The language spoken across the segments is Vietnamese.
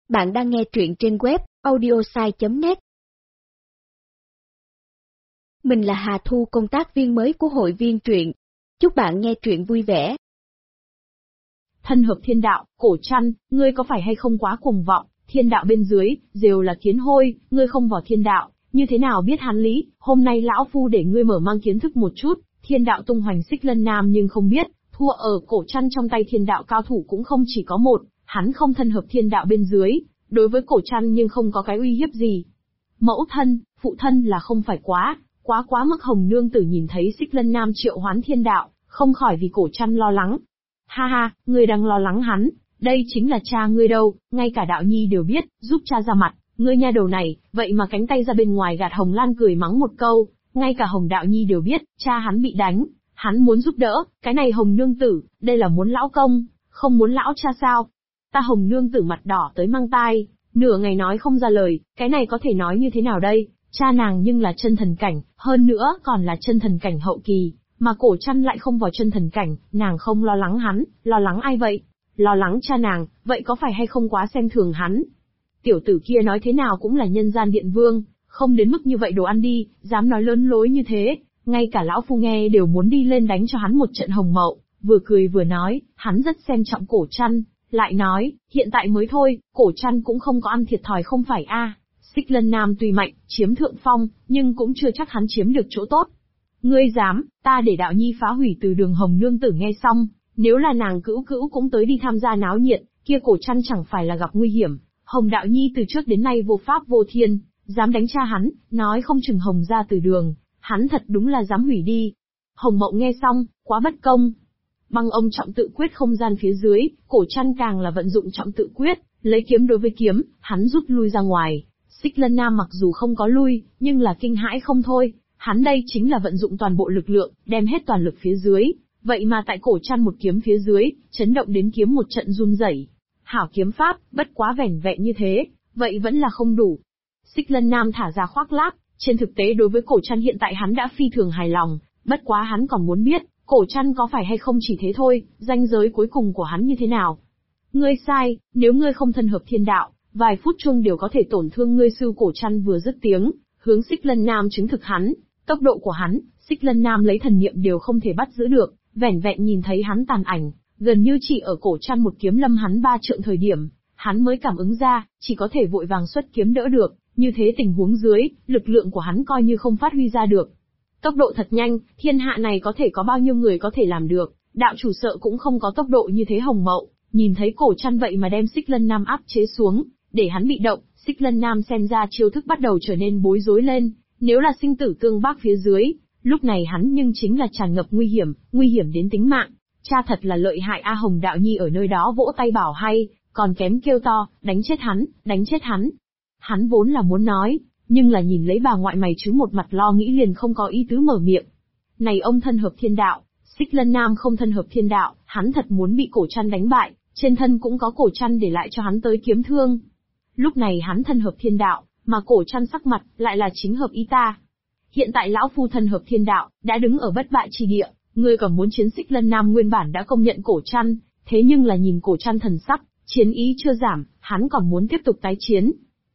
Bạn đang nghe truyện trên web audiosai.net. Mình là Hà Thu, công tác viên mới của hội viên truyện. Chúc bạn nghe truyện vui vẻ. Thân hợp thiên đạo, Cổ Trăn, ngươi có phải hay không quá cuồng vọng, thiên đạo bên dưới, đều là kiến hôi, ngươi không vào thiên đạo, như thế nào biết hắn lý, hôm nay lão phu để ngươi mở mang kiến thức một chút, thiên đạo tung hoành Xích Lân Nam nhưng không biết, thua ở Cổ Trăn trong tay thiên đạo cao thủ cũng không chỉ có một, hắn không thân hợp thiên đạo bên dưới, đối với Cổ Trăn nhưng không có cái uy hiếp gì. Mẫu thân, phụ thân là không phải quá mức. Hồng nương tử nhìn thấy Xích Lân Nam triệu hoán thiên đạo, không khỏi vì Cổ Trăn lo lắng. Ha ha, ngươi đang lo lắng hắn, đây chính là cha ngươi đâu, ngay cả đạo nhi đều biết, giúp cha ra mặt, ngươi nha đầu này, vậy mà cánh tay ra bên ngoài gạt Hồng Lan cười mắng một câu, ngay cả Hồng đạo nhi đều biết, cha hắn bị đánh, hắn muốn giúp đỡ, cái này Hồng nương tử, đây là muốn lão công, không muốn lão cha sao? Ta Hồng nương tử mặt đỏ tới mang tai, nửa ngày nói không ra lời, cái này có thể nói như thế nào đây, cha nàng nhưng là chân thần cảnh, hơn nữa còn là chân thần cảnh hậu kỳ. Mà Cổ Trăn lại không vào chân thần cảnh, nàng không lo lắng hắn, lo lắng ai vậy? Lo lắng cha nàng, vậy có phải hay không quá xem thường hắn? Tiểu tử kia nói thế nào cũng là nhân gian điện vương, không đến mức như vậy đồ ăn đi, dám nói lớn lối như thế, ngay cả lão phu nghe đều muốn đi lên đánh cho hắn một trận hồng mậu, vừa cười vừa nói, hắn rất xem trọng Cổ Trăn, lại nói, hiện tại mới thôi, Cổ Trăn cũng không có ăn thiệt thòi không phải a? Xích Lân Nam tuy mạnh, chiếm thượng phong, nhưng cũng chưa chắc hắn chiếm được chỗ tốt. Ngươi dám, ta để đạo nhi phá hủy từ đường. Hồng nương tử nghe xong, nếu là nàng cữu cũng tới đi tham gia náo nhiệt, kia Cổ Trăn chẳng phải là gặp nguy hiểm. Hồng đạo nhi từ trước đến nay vô pháp vô thiên, dám đánh cha hắn, nói không chừng Hồng ra từ đường, hắn thật đúng là dám hủy đi. Hồng Mậu nghe xong, quá bất công. Băng ông trọng tự quyết không gian phía dưới, Cổ Trăn càng là vận dụng trọng tự quyết, lấy kiếm đối với kiếm, hắn rút lui ra ngoài. Xích Lân Nam mặc dù không có lui, nhưng là kinh hãi không thôi. Hắn đây chính là vận dụng toàn bộ lực lượng, đem hết toàn lực phía dưới, vậy mà tại Cổ Trăn một kiếm phía dưới, chấn động đến kiếm một trận run rẩy. Hảo kiếm pháp, bất quá vẻn vẹn như thế, vậy vẫn là không đủ. Xích Lân Nam thả ra khoác lác, trên thực tế đối với Cổ Trăn hiện tại hắn đã phi thường hài lòng, bất quá hắn còn muốn biết, Cổ Trăn có phải hay không chỉ thế thôi, ranh giới cuối cùng của hắn như thế nào. Ngươi sai, nếu ngươi không thân hợp thiên đạo, vài phút chung đều có thể tổn thương ngươi sư. Cổ Trăn vừa dứt tiếng, hướng Xích Lân Nam chứng thực hắn. Tốc độ của hắn, Xích Lân Nam lấy thần niệm đều không thể bắt giữ được, vẻn vẹn nhìn thấy hắn tàn ảnh, gần như chỉ ở Cổ Trăn một kiếm lâm hắn 3 trượng thời điểm, hắn mới cảm ứng ra, chỉ có thể vội vàng xuất kiếm đỡ được, như thế tình huống dưới, lực lượng của hắn coi như không phát huy ra được. Tốc độ thật nhanh, thiên hạ này có thể có bao nhiêu người có thể làm được, đạo chủ sợ cũng không có tốc độ như thế. Hồng Mậu, nhìn thấy Cổ Trăn vậy mà đem Xích Lân Nam áp chế xuống, để hắn bị động, Xích Lân Nam xem ra chiêu thức bắt đầu trở nên bối rối lên. Nếu là sinh tử tương bác phía dưới, lúc này hắn nhưng chính là tràn ngập nguy hiểm đến tính mạng. Cha thật là lợi hại a. Hồng đạo nhi ở nơi đó vỗ tay bảo hay, còn kém kêu to, đánh chết hắn, đánh chết hắn. Hắn vốn là muốn nói, nhưng là nhìn lấy bà ngoại mày chứ một mặt lo nghĩ liền không có ý tứ mở miệng. Này ông thân hợp thiên đạo, Xích Lân Nam không thân hợp thiên đạo, hắn thật muốn bị Cổ Trăn đánh bại, trên thân cũng có Cổ Trăn để lại cho hắn tới kiếm thương. Lúc này hắn thân hợp thiên đạo, mà Cổ Trăn sắc mặt, lại là chính hợp ý ta. Hiện tại lão phu thân hợp thiên đạo, đã đứng ở bất bại chi địa, ngươi còn muốn chiến. Xích Lân Nam nguyên bản đã công nhận Cổ Trăn, thế nhưng là nhìn Cổ Trăn thần sắc, chiến ý chưa giảm, hắn còn muốn tiếp tục tái chiến.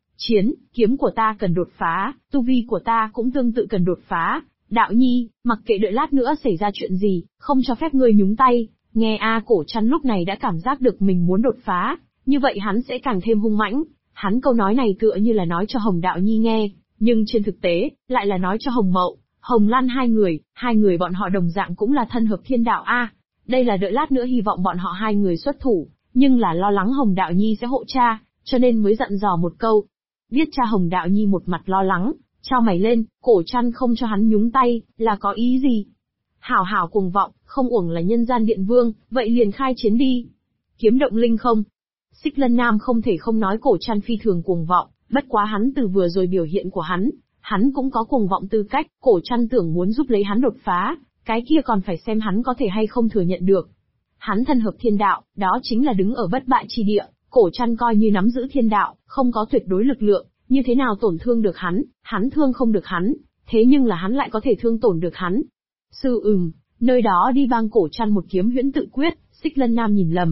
Kiếm của ta cần đột phá, tu vi của ta cũng tương tự cần đột phá. Đạo nhi, mặc kệ đợi lát nữa xảy ra chuyện gì, không cho phép ngươi nhúng tay. Nghe Cổ Trăn lúc này đã cảm giác được mình muốn đột phá, như vậy hắn sẽ càng thêm hung mãnh. Hắn câu nói này tựa như là nói cho Hồng đạo nhi nghe, nhưng trên thực tế, lại là nói cho Hồng Mậu, Hồng Lan hai người bọn họ đồng dạng cũng là thân hợp thiên đạo a. Đây là đợi lát nữa hy vọng bọn họ hai người xuất thủ, nhưng là lo lắng Hồng đạo nhi sẽ hộ cha, cho nên mới dặn dò một câu. Biết cha. Hồng đạo nhi một mặt lo lắng, chau mày lên, Cổ Trăn không cho hắn nhúng tay, là có ý gì? Hảo cuồng vọng, không uổng là nhân gian điện vương, vậy liền khai chiến đi. Kiếm động linh không? Xích Lân Nam không thể không nói Cổ Trăn phi thường cuồng vọng, bất quá hắn từ vừa rồi biểu hiện của hắn cũng có cuồng vọng tư cách. Cổ Trăn tưởng muốn giúp lấy hắn đột phá, cái kia còn phải xem hắn có thể hay không thừa nhận được. Hắn thân hợp thiên đạo, đó chính là đứng ở bất bại chi địa, Cổ Trăn coi như nắm giữ thiên đạo, không có tuyệt đối lực lượng, như thế nào tổn thương được hắn thương không được hắn, thế nhưng là hắn lại có thể thương tổn được hắn. Sư nơi đó đi. Bang Cổ Trăn một kiếm huyễn tự quyết, Xích Lân Nam nhìn lầm,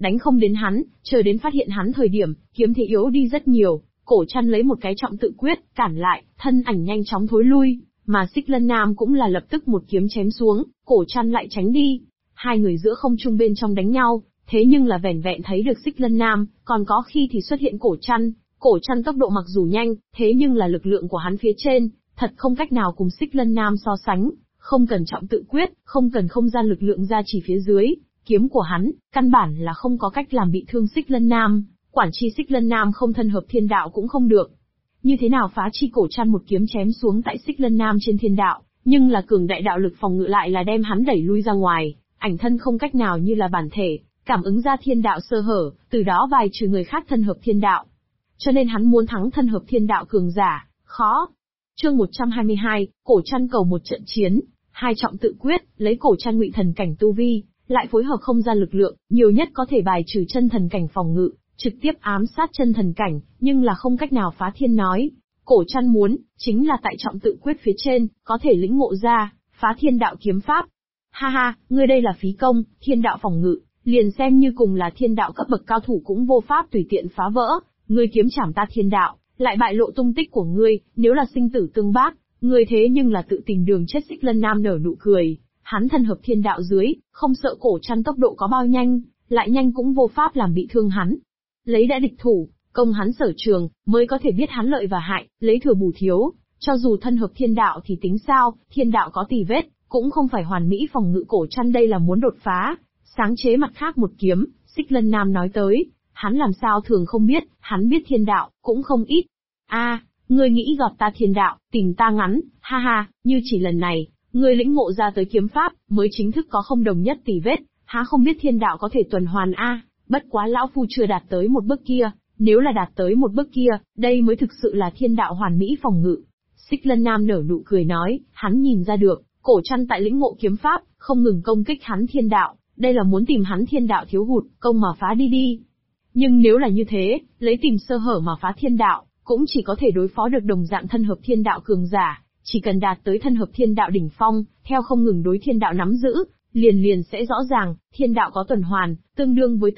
đánh không đến hắn, chờ đến phát hiện hắn thời điểm, kiếm thế yếu đi rất nhiều, Cổ Trăn lấy một cái trọng tự quyết, cản lại, thân ảnh nhanh chóng thối lui, mà Xích Lân Nam cũng là lập tức một kiếm chém xuống, Cổ Trăn lại tránh đi. Hai người giữa không trung bên trong đánh nhau, thế nhưng là vẻn vẹn thấy được Xích Lân Nam, còn có khi thì xuất hiện Cổ Trăn. Cổ Trăn tốc độ mặc dù nhanh, thế nhưng là lực lượng của hắn phía trên, thật không cách nào cùng Xích Lân Nam so sánh, không cần trọng tự quyết, không cần không gian lực lượng ra chỉ phía dưới, kiếm của hắn, căn bản là không có cách làm bị thương Xích Lân Nam, quản chi Xích Lân Nam không thân hợp thiên đạo cũng không được. Như thế nào phá chi Cổ Trăn một kiếm chém xuống tại Xích Lân Nam trên thiên đạo, nhưng là cường đại đạo lực phòng ngự lại là đem hắn đẩy lui ra ngoài, ảnh thân không cách nào như là bản thể, cảm ứng ra thiên đạo sơ hở, từ đó bài trừ người khác thân hợp thiên đạo. Cho nên hắn muốn thắng thân hợp thiên đạo cường giả, khó. Chương 122, Cổ Trăn cầu một trận chiến, hai trọng tự quyết, lấy Cổ Trăn ngụy thần cảnh tu vi, lại phối hợp không gian lực lượng, nhiều nhất có thể bài trừ chân thần cảnh phòng ngự, trực tiếp ám sát chân thần cảnh, nhưng là không cách nào phá thiên nói. Cổ Trăn muốn, chính là tại trọng tự quyết phía trên, có thể lĩnh ngộ ra, phá thiên đạo kiếm pháp. Ha ha, ngươi đây là phí công, thiên đạo phòng ngự, liền xem như cùng là thiên đạo cấp bậc cao thủ cũng vô pháp tùy tiện phá vỡ, ngươi kiếm chảm ta thiên đạo, lại bại lộ tung tích của ngươi, nếu là sinh tử tương bác, ngươi thế nhưng là tự tìm đường chết. Xích Lân Nam nở nụ cười, hắn thân hợp thiên đạo dưới, không sợ Cổ Trăn tốc độ có bao nhanh, lại nhanh cũng vô pháp làm bị thương hắn. Lấy đã địch thủ, công hắn sở trường, mới có thể biết hắn lợi và hại, lấy thừa bù thiếu, cho dù thân hợp thiên đạo thì tính sao, thiên đạo có tì vết, cũng không phải hoàn mỹ phòng ngự. Cổ Trăn đây là muốn đột phá, sáng chế mặt khác một kiếm. Xích Lân Nam nói tới, hắn làm sao thường không biết, hắn biết thiên đạo, cũng không ít. Ngươi nghĩ gọt ta thiên đạo, tìm ta ngắn, ha ha, như chỉ lần này, ngươi lĩnh ngộ ra tới kiếm pháp, mới chính thức có không đồng nhất tì vết, há không biết thiên đạo có thể tuần hoàn bất quá lão phu chưa đạt tới một bước kia, nếu là đạt tới một bước kia, đây mới thực sự là thiên đạo hoàn mỹ phòng ngự. Xích Lân Nam nở nụ cười nói, hắn nhìn ra được, Cổ Trăn tại lĩnh ngộ kiếm pháp, không ngừng công kích hắn thiên đạo, đây là muốn tìm hắn thiên đạo thiếu hụt, công mà phá đi. Nhưng nếu là như thế, lấy tìm sơ hở mà phá thiên đạo, cũng chỉ có thể đối phó được đồng dạng thân hợp thiên đạo cường giả, chỉ cần đạt tới thân hợp thiên đạo đỉnh phong, theo không ngừng đối thiên đạo nắm giữ, liền sẽ rõ ràng, thiên đạo có tuần hoàn, tương đương với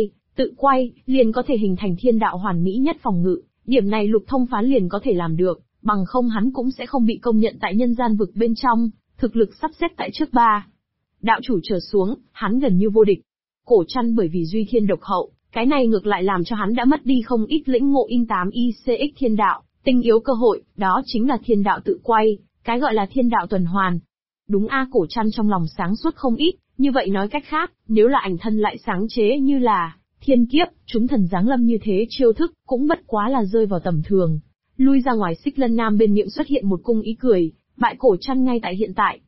tự quay, liền có thể hình thành thiên đạo hoàn mỹ nhất phòng ngự, điểm này Lục Thông Phán liền có thể làm được, bằng không hắn cũng sẽ không bị công nhận tại nhân gian vực bên trong, thực lực sắp xếp tại trước ba đạo chủ trở xuống, hắn gần như vô địch. Cổ Trăn bởi vì duy thiên độc hậu, cái này ngược lại làm cho hắn đã mất đi không ít lĩnh ngộ in 8ICX thiên đạo, tinh yếu cơ hội, đó chính là thiên đạo tự quay, cái gọi là thiên đạo tuần hoàn. Đúng Cổ Trăn trong lòng sáng suốt không ít, như vậy nói cách khác, nếu là ảnh thân lại sáng chế như là thiên kiếp, chúng thần giáng lâm như thế chiêu thức, cũng bất quá là rơi vào tầm thường. Lui ra ngoài, Xích Lân Nam bên miệng xuất hiện một cung ý cười, bại Cổ Trăn ngay tại hiện tại.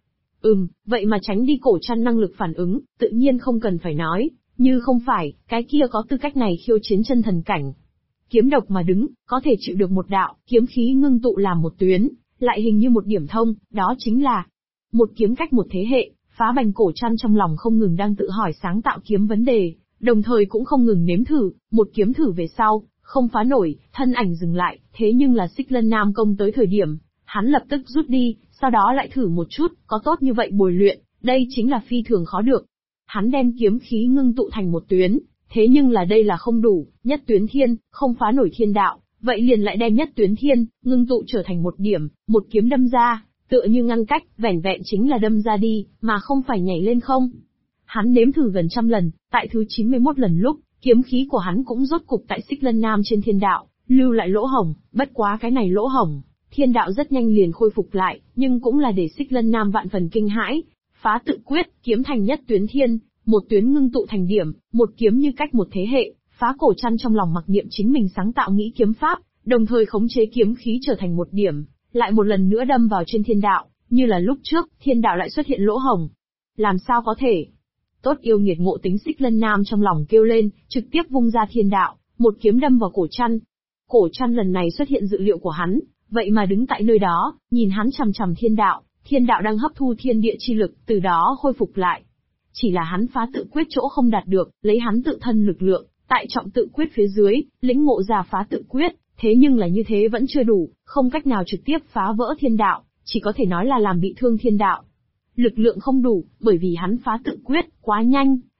Vậy mà tránh đi. Cổ Trăn năng lực phản ứng, tự nhiên không cần phải nói, như không phải, cái kia có tư cách này khiêu chiến chân thần cảnh. Kiếm độc mà đứng, có thể chịu được một đạo, kiếm khí ngưng tụ làm một tuyến, lại hình như một điểm thông, đó chính là một kiếm cách một thế hệ. Phá bành. Cổ Trăn trong lòng không ngừng đang tự hỏi sáng tạo kiếm vấn đề, đồng thời cũng không ngừng nếm thử, một kiếm thử về sau, không phá nổi, thân ảnh dừng lại, thế nhưng là Xích Lân Nam công tới thời điểm, hắn lập tức rút đi, sau đó lại thử một chút, có tốt như vậy bồi luyện, đây chính là phi thường khó được. Hắn đem kiếm khí ngưng tụ thành một tuyến, thế nhưng là đây là không đủ, nhất tuyến thiên, không phá nổi thiên đạo, vậy liền lại đem nhất tuyến thiên, ngưng tụ trở thành một điểm, một kiếm đâm ra, tựa như ngăn cách, vẻn vẹn chính là đâm ra đi, mà không phải nhảy lên không. Hắn nếm thử gần 100 lần, tại thứ 91 lần lúc, kiếm khí của hắn cũng rốt cục tại Xích Lân Nam trên thiên đạo, lưu lại lỗ hổng, bất quá cái này lỗ hổng, thiên đạo rất nhanh liền khôi phục lại, nhưng cũng là để Xích Lân Nam vạn phần kinh hãi. Phá tự quyết, kiếm thành nhất tuyến thiên, một tuyến ngưng tụ thành điểm, một kiếm như cách một thế hệ. Phá. Cổ Trăn trong lòng mặc niệm chính mình sáng tạo nghĩ kiếm pháp, đồng thời khống chế kiếm khí trở thành một điểm, lại một lần nữa đâm vào trên thiên đạo, như là lúc trước, thiên đạo lại xuất hiện lỗ hổng. Làm sao có thể? Tốt yêu nghiệt ngộ tính. Xích Lân Nam trong lòng kêu lên, trực tiếp vung ra thiên đạo, một kiếm đâm vào Cổ Trăn. Cổ Trăn lần này xuất hiện dự liệu của hắn, vậy mà đứng tại nơi đó, nhìn hắn chằm chằm thiên đạo đang hấp thu thiên địa chi lực, từ đó khôi phục lại. Chỉ là hắn phá tự quyết chỗ không đạt được, lấy hắn tự thân lực lượng, tại trọng tự quyết phía dưới, lĩnh ngộ ra phá tự quyết, thế nhưng là như thế vẫn chưa đủ, không cách nào trực tiếp phá vỡ thiên đạo, chỉ có thể nói là làm bị thương thiên đạo. Lực lượng không đủ, bởi vì hắn phá tự quyết, quá nhanh,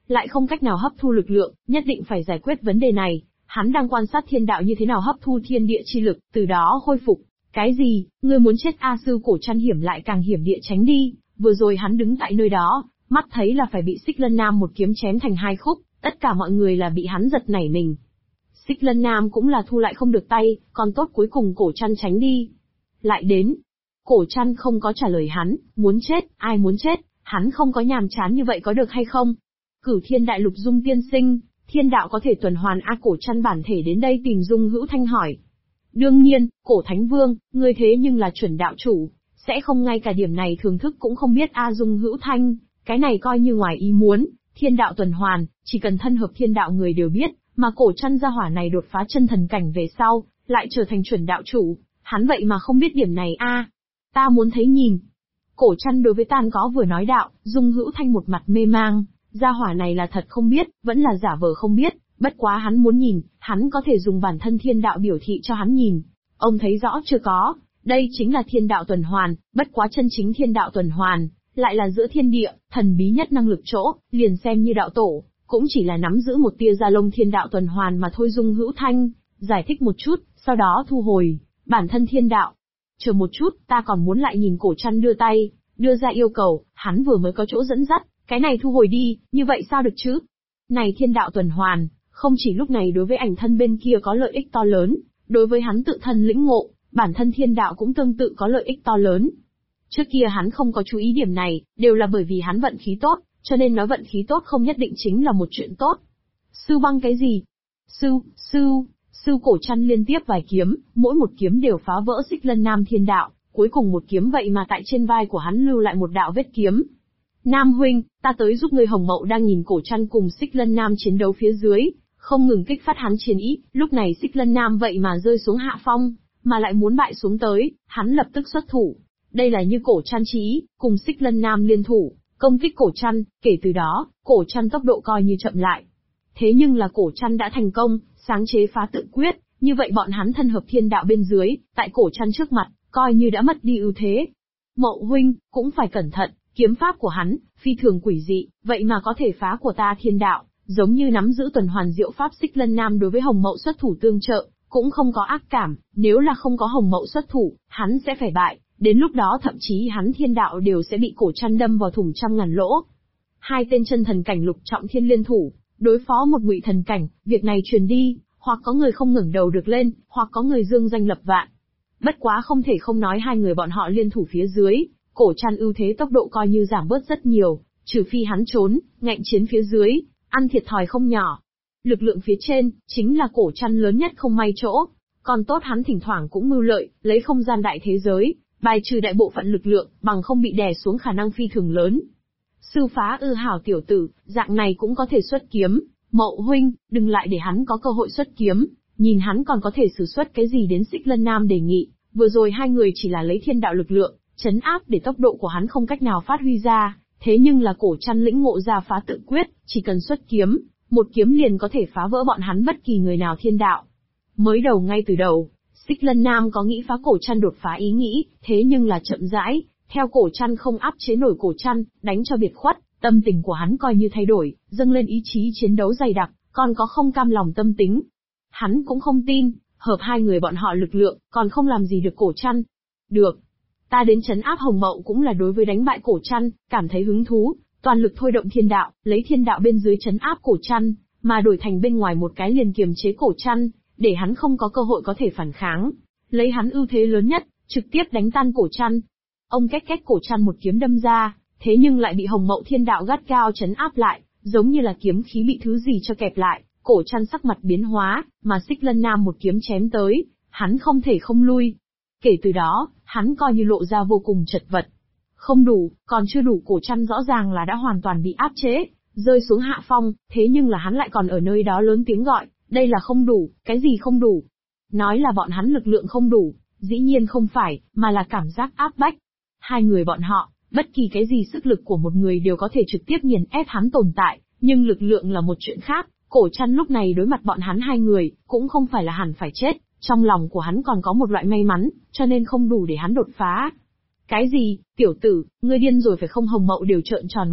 lại không cách nào hấp thu lực lượng, nhất định phải giải quyết vấn đề này. Hắn đang quan sát thiên đạo như thế nào hấp thu thiên địa chi lực, từ đó khôi phục. Cái gì, ngươi muốn chết a? Sư Cổ Trăn hiểm lại càng hiểm địa tránh đi, vừa rồi hắn đứng tại nơi đó, mắt thấy là phải bị Xích Lân Nam một kiếm chém thành hai khúc, tất cả mọi người là bị hắn giật nảy mình. Xích Lân Nam cũng là thu lại không được tay, còn tốt cuối cùng Cổ Trăn tránh đi. Lại đến. Cổ Trăn không có trả lời hắn, muốn chết, ai muốn chết, hắn không có nhàm chán như vậy có được hay không? Cửu Thiên Đại Lục Dung tiên sinh, thiên đạo có thể tuần hoàn a? Cổ Trăn bản thể đến đây tìm Dung Hữu Thanh hỏi. Đương nhiên, Cổ Thánh Vương, ngươi thế nhưng là chuẩn đạo chủ, sẽ không ngay cả điểm này thưởng thức cũng không biết a? Dung Hữu Thanh, cái này coi như ngoài ý muốn, thiên đạo tuần hoàn, chỉ cần thân hợp thiên đạo người đều biết, mà Cổ Trăn gia hỏa này đột phá chân thần cảnh về sau, lại trở thành chuẩn đạo chủ, hắn vậy mà không biết điểm này a? Ta muốn thấy nhìn. Cổ Trăn đối với Tan Có vừa nói đạo, Dung Hữu Thanh một mặt mê mang, gia hỏa này là thật không biết, vẫn là giả vờ không biết, bất quá hắn muốn nhìn, hắn có thể dùng bản thân thiên đạo biểu thị cho hắn nhìn. Ông thấy rõ chưa có, đây chính là thiên đạo tuần hoàn, bất quá chân chính thiên đạo tuần hoàn, lại là giữa thiên địa, thần bí nhất năng lực chỗ, liền xem như đạo tổ, cũng chỉ là nắm giữ một tia da lông thiên đạo tuần hoàn mà thôi. Dung Hữu Thanh giải thích một chút, sau đó thu hồi bản thân thiên đạo. Chờ một chút, ta còn muốn lại nhìn. Cổ Trăn đưa tay, đưa ra yêu cầu, hắn vừa mới có chỗ dẫn dắt, cái này thu hồi đi, như vậy sao được chứ? Này thiên đạo tuần hoàn, không chỉ lúc này đối với ảnh thân bên kia có lợi ích to lớn, đối với hắn tự thân lĩnh ngộ, bản thân thiên đạo cũng tương tự có lợi ích to lớn. Trước kia hắn không có chú ý điểm này, đều là bởi vì hắn vận khí tốt, cho nên nói vận khí tốt không nhất định chính là một chuyện tốt. Sư băng cái gì? Sư Cổ Trăn liên tiếp vài kiếm, mỗi một kiếm đều phá vỡ Xích Lân Nam thiên đạo, cuối cùng một kiếm vậy mà tại trên vai của hắn lưu lại một đạo vết kiếm. Nam huynh, ta tới giúp ngươi. Hồng Mậu đang nhìn Cổ Trăn cùng Xích Lân Nam chiến đấu phía dưới, không ngừng kích phát hắn chiến ý, lúc này Xích Lân Nam vậy mà rơi xuống hạ phong, mà lại muốn bại xuống tới, hắn lập tức xuất thủ. Đây là như Cổ Trăn chí ý, cùng Xích Lân Nam liên thủ, công kích Cổ Trăn, kể từ đó, Cổ Trăn tốc độ coi như chậm lại. Thế nhưng là Cổ Trăn đã thành công, sáng chế phá tự quyết, như vậy bọn hắn thân hợp thiên đạo bên dưới, tại Cổ Trăn trước mặt, coi như đã mất đi ưu thế. Mậu huynh, cũng phải cẩn thận, kiếm pháp của hắn, phi thường quỷ dị, vậy mà có thể phá của ta thiên đạo, giống như nắm giữ tuần hoàn diệu pháp. Xích Lân Nam đối với Hồng Mậu xuất thủ tương trợ, cũng không có ác cảm, nếu là không có Hồng Mậu xuất thủ, hắn sẽ phải bại, đến lúc đó thậm chí hắn thiên đạo đều sẽ bị Cổ Trăn đâm vào thủng trăm ngàn lỗ. Hai tên chân thần cảnh lục trọng thiên liên thủ, đối phó một ngụy thần cảnh, việc này truyền đi, hoặc có người không ngẩng đầu được lên, hoặc có người dương danh lập vạn. Bất quá không thể không nói hai người bọn họ liên thủ phía dưới, Cổ Trăn ưu thế tốc độ coi như giảm bớt rất nhiều, trừ phi hắn trốn, ngạnh chiến phía dưới, ăn thiệt thòi không nhỏ. Lực lượng phía trên, chính là Cổ Trăn lớn nhất không may chỗ, còn tốt hắn thỉnh thoảng cũng mưu lợi, lấy không gian đại thế giới, bài trừ đại bộ phận lực lượng, bằng không bị đè xuống khả năng phi thường lớn. Sư phá hảo tiểu tử, dạng này cũng có thể xuất kiếm, Mậu huynh, đừng lại để hắn có cơ hội xuất kiếm, nhìn hắn còn có thể sử xuất cái gì đến. Xích Lân Nam đề nghị, vừa rồi hai người chỉ là lấy thiên đạo lực lượng, trấn áp để tốc độ của hắn không cách nào phát huy ra, thế nhưng là Cổ Trăn lĩnh ngộ ra phá tự quyết, chỉ cần xuất kiếm, một kiếm liền có thể phá vỡ bọn hắn bất kỳ người nào thiên đạo. Mới đầu ngay từ đầu, Xích Lân Nam có nghĩ phá Cổ Trăn đột phá ý nghĩ, thế nhưng là chậm rãi, theo Cổ Trăn không áp chế nổi Cổ Trăn, đánh cho biệt khuất, tâm tình của hắn coi như thay đổi, dâng lên ý chí chiến đấu dày đặc, còn có không cam lòng tâm tính. Hắn cũng không tin, hợp hai người bọn họ lực lượng, còn không làm gì được Cổ Trăn. Được. Ta đến trấn áp Hồng Mậu cũng là đối với đánh bại Cổ Trăn, cảm thấy hứng thú, toàn lực thôi động thiên đạo, lấy thiên đạo bên dưới trấn áp Cổ Trăn, mà đổi thành bên ngoài một cái liền kiềm chế Cổ Trăn, để hắn không có cơ hội có thể phản kháng. Lấy hắn ưu thế lớn nhất, trực tiếp đánh tan Cổ Trăn. Ông cách Cổ Trăn một kiếm đâm ra, thế nhưng lại bị Hồng Mậu thiên đạo gắt gao trấn áp lại, giống như là kiếm khí bị thứ gì cho kẹp lại. Cổ Trăn sắc mặt biến hóa, mà Xích Lân Nam một kiếm chém tới, hắn không thể không lui. Kể từ đó, hắn coi như lộ ra vô cùng chật vật. Không đủ, còn chưa đủ. Cổ Trăn rõ ràng là đã hoàn toàn bị áp chế, rơi xuống hạ phong, thế nhưng là hắn lại còn ở nơi đó lớn tiếng gọi, đây là không đủ, cái gì không đủ? Nói là bọn hắn lực lượng không đủ, dĩ nhiên không phải, mà là cảm giác áp bách. Hai người bọn họ, bất kỳ cái gì sức lực của một người đều có thể trực tiếp nghiền ép hắn tồn tại, nhưng lực lượng là một chuyện khác. Cổ Trăn lúc này đối mặt bọn hắn hai người, cũng không phải là hẳn phải chết, trong lòng của hắn còn có một loại may mắn, cho nên không đủ để hắn đột phá. Cái gì, tiểu tử, ngươi điên rồi phải không? Hồng Mậu đều trợn tròn mắt,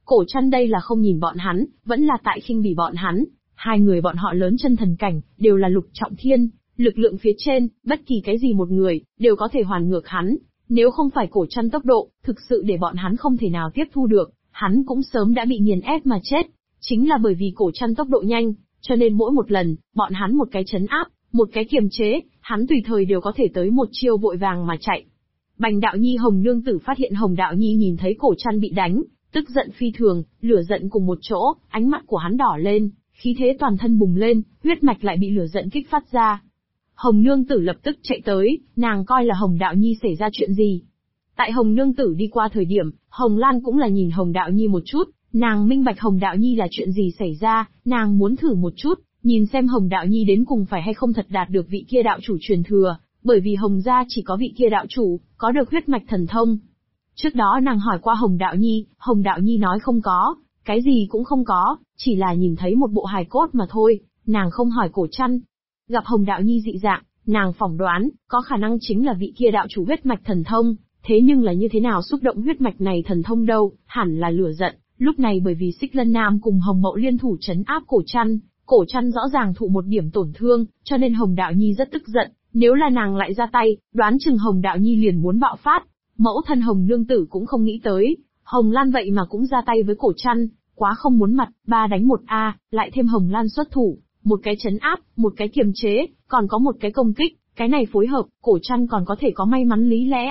Cổ Trăn đây là không nhìn bọn hắn, vẫn là tại khinh bỉ bọn hắn. Hai người bọn họ lớn chân thần cảnh, đều là lục trọng thiên, lực lượng phía trên, bất kỳ cái gì một người, đều có thể hoàn ngược hắn. Nếu không phải Cổ Trăn tốc độ, thực sự để bọn hắn không thể nào tiếp thu được, hắn cũng sớm đã bị nghiền ép mà chết. Chính là bởi vì Cổ Trăn tốc độ nhanh, cho nên mỗi một lần, bọn hắn một cái trấn áp, một cái kiềm chế, hắn tùy thời đều có thể tới một chiêu vội vàng mà chạy. Bành Đạo Nhi Hồng Nương Tử phát hiện Hồng Đạo Nhi nhìn thấy Cổ Trăn bị đánh, tức giận phi thường, lửa giận cùng một chỗ, ánh mắt của hắn đỏ lên, khí thế toàn thân bùng lên, huyết mạch lại bị lửa giận kích phát ra. Hồng Nương Tử lập tức chạy tới, nàng coi là Hồng Đạo Nhi xảy ra chuyện gì. Tại Hồng Nương Tử đi qua thời điểm, Hồng Lan cũng là nhìn Hồng Đạo Nhi một chút, nàng minh bạch Hồng Đạo Nhi là chuyện gì xảy ra, nàng muốn thử một chút, nhìn xem Hồng Đạo Nhi đến cùng phải hay không thật đạt được vị kia đạo chủ truyền thừa, bởi vì Hồng gia chỉ có vị kia đạo chủ, có được huyết mạch thần thông. Trước đó nàng hỏi qua Hồng Đạo Nhi nói không có, cái gì cũng không có, chỉ là nhìn thấy một bộ hài cốt mà thôi, nàng không hỏi Cổ Trăn. Gặp Hồng Đạo Nhi dị dạng, nàng phỏng đoán, có khả năng chính là vị kia đạo chủ huyết mạch thần thông, thế nhưng là như thế nào xúc động huyết mạch này thần thông đâu, hẳn là lửa giận, lúc này bởi vì Xích Lân Nam cùng Hồng Mậu liên thủ trấn áp Cổ Trăn rõ ràng thụ một điểm tổn thương, cho nên Hồng Đạo Nhi rất tức giận, nếu là nàng lại ra tay, đoán chừng Hồng Đạo Nhi liền muốn bạo phát. Mẫu thân Hồng Nương Tử cũng không nghĩ tới, Hồng Lan vậy mà cũng ra tay với Cổ Trăn, quá không muốn mặt, 3 đánh 1 a, lại thêm Hồng Lan xuất thủ, một cái trấn áp, một cái kiềm chế, còn có một cái công kích, cái này phối hợp, Cổ Trăn còn có thể có may mắn lý lẽ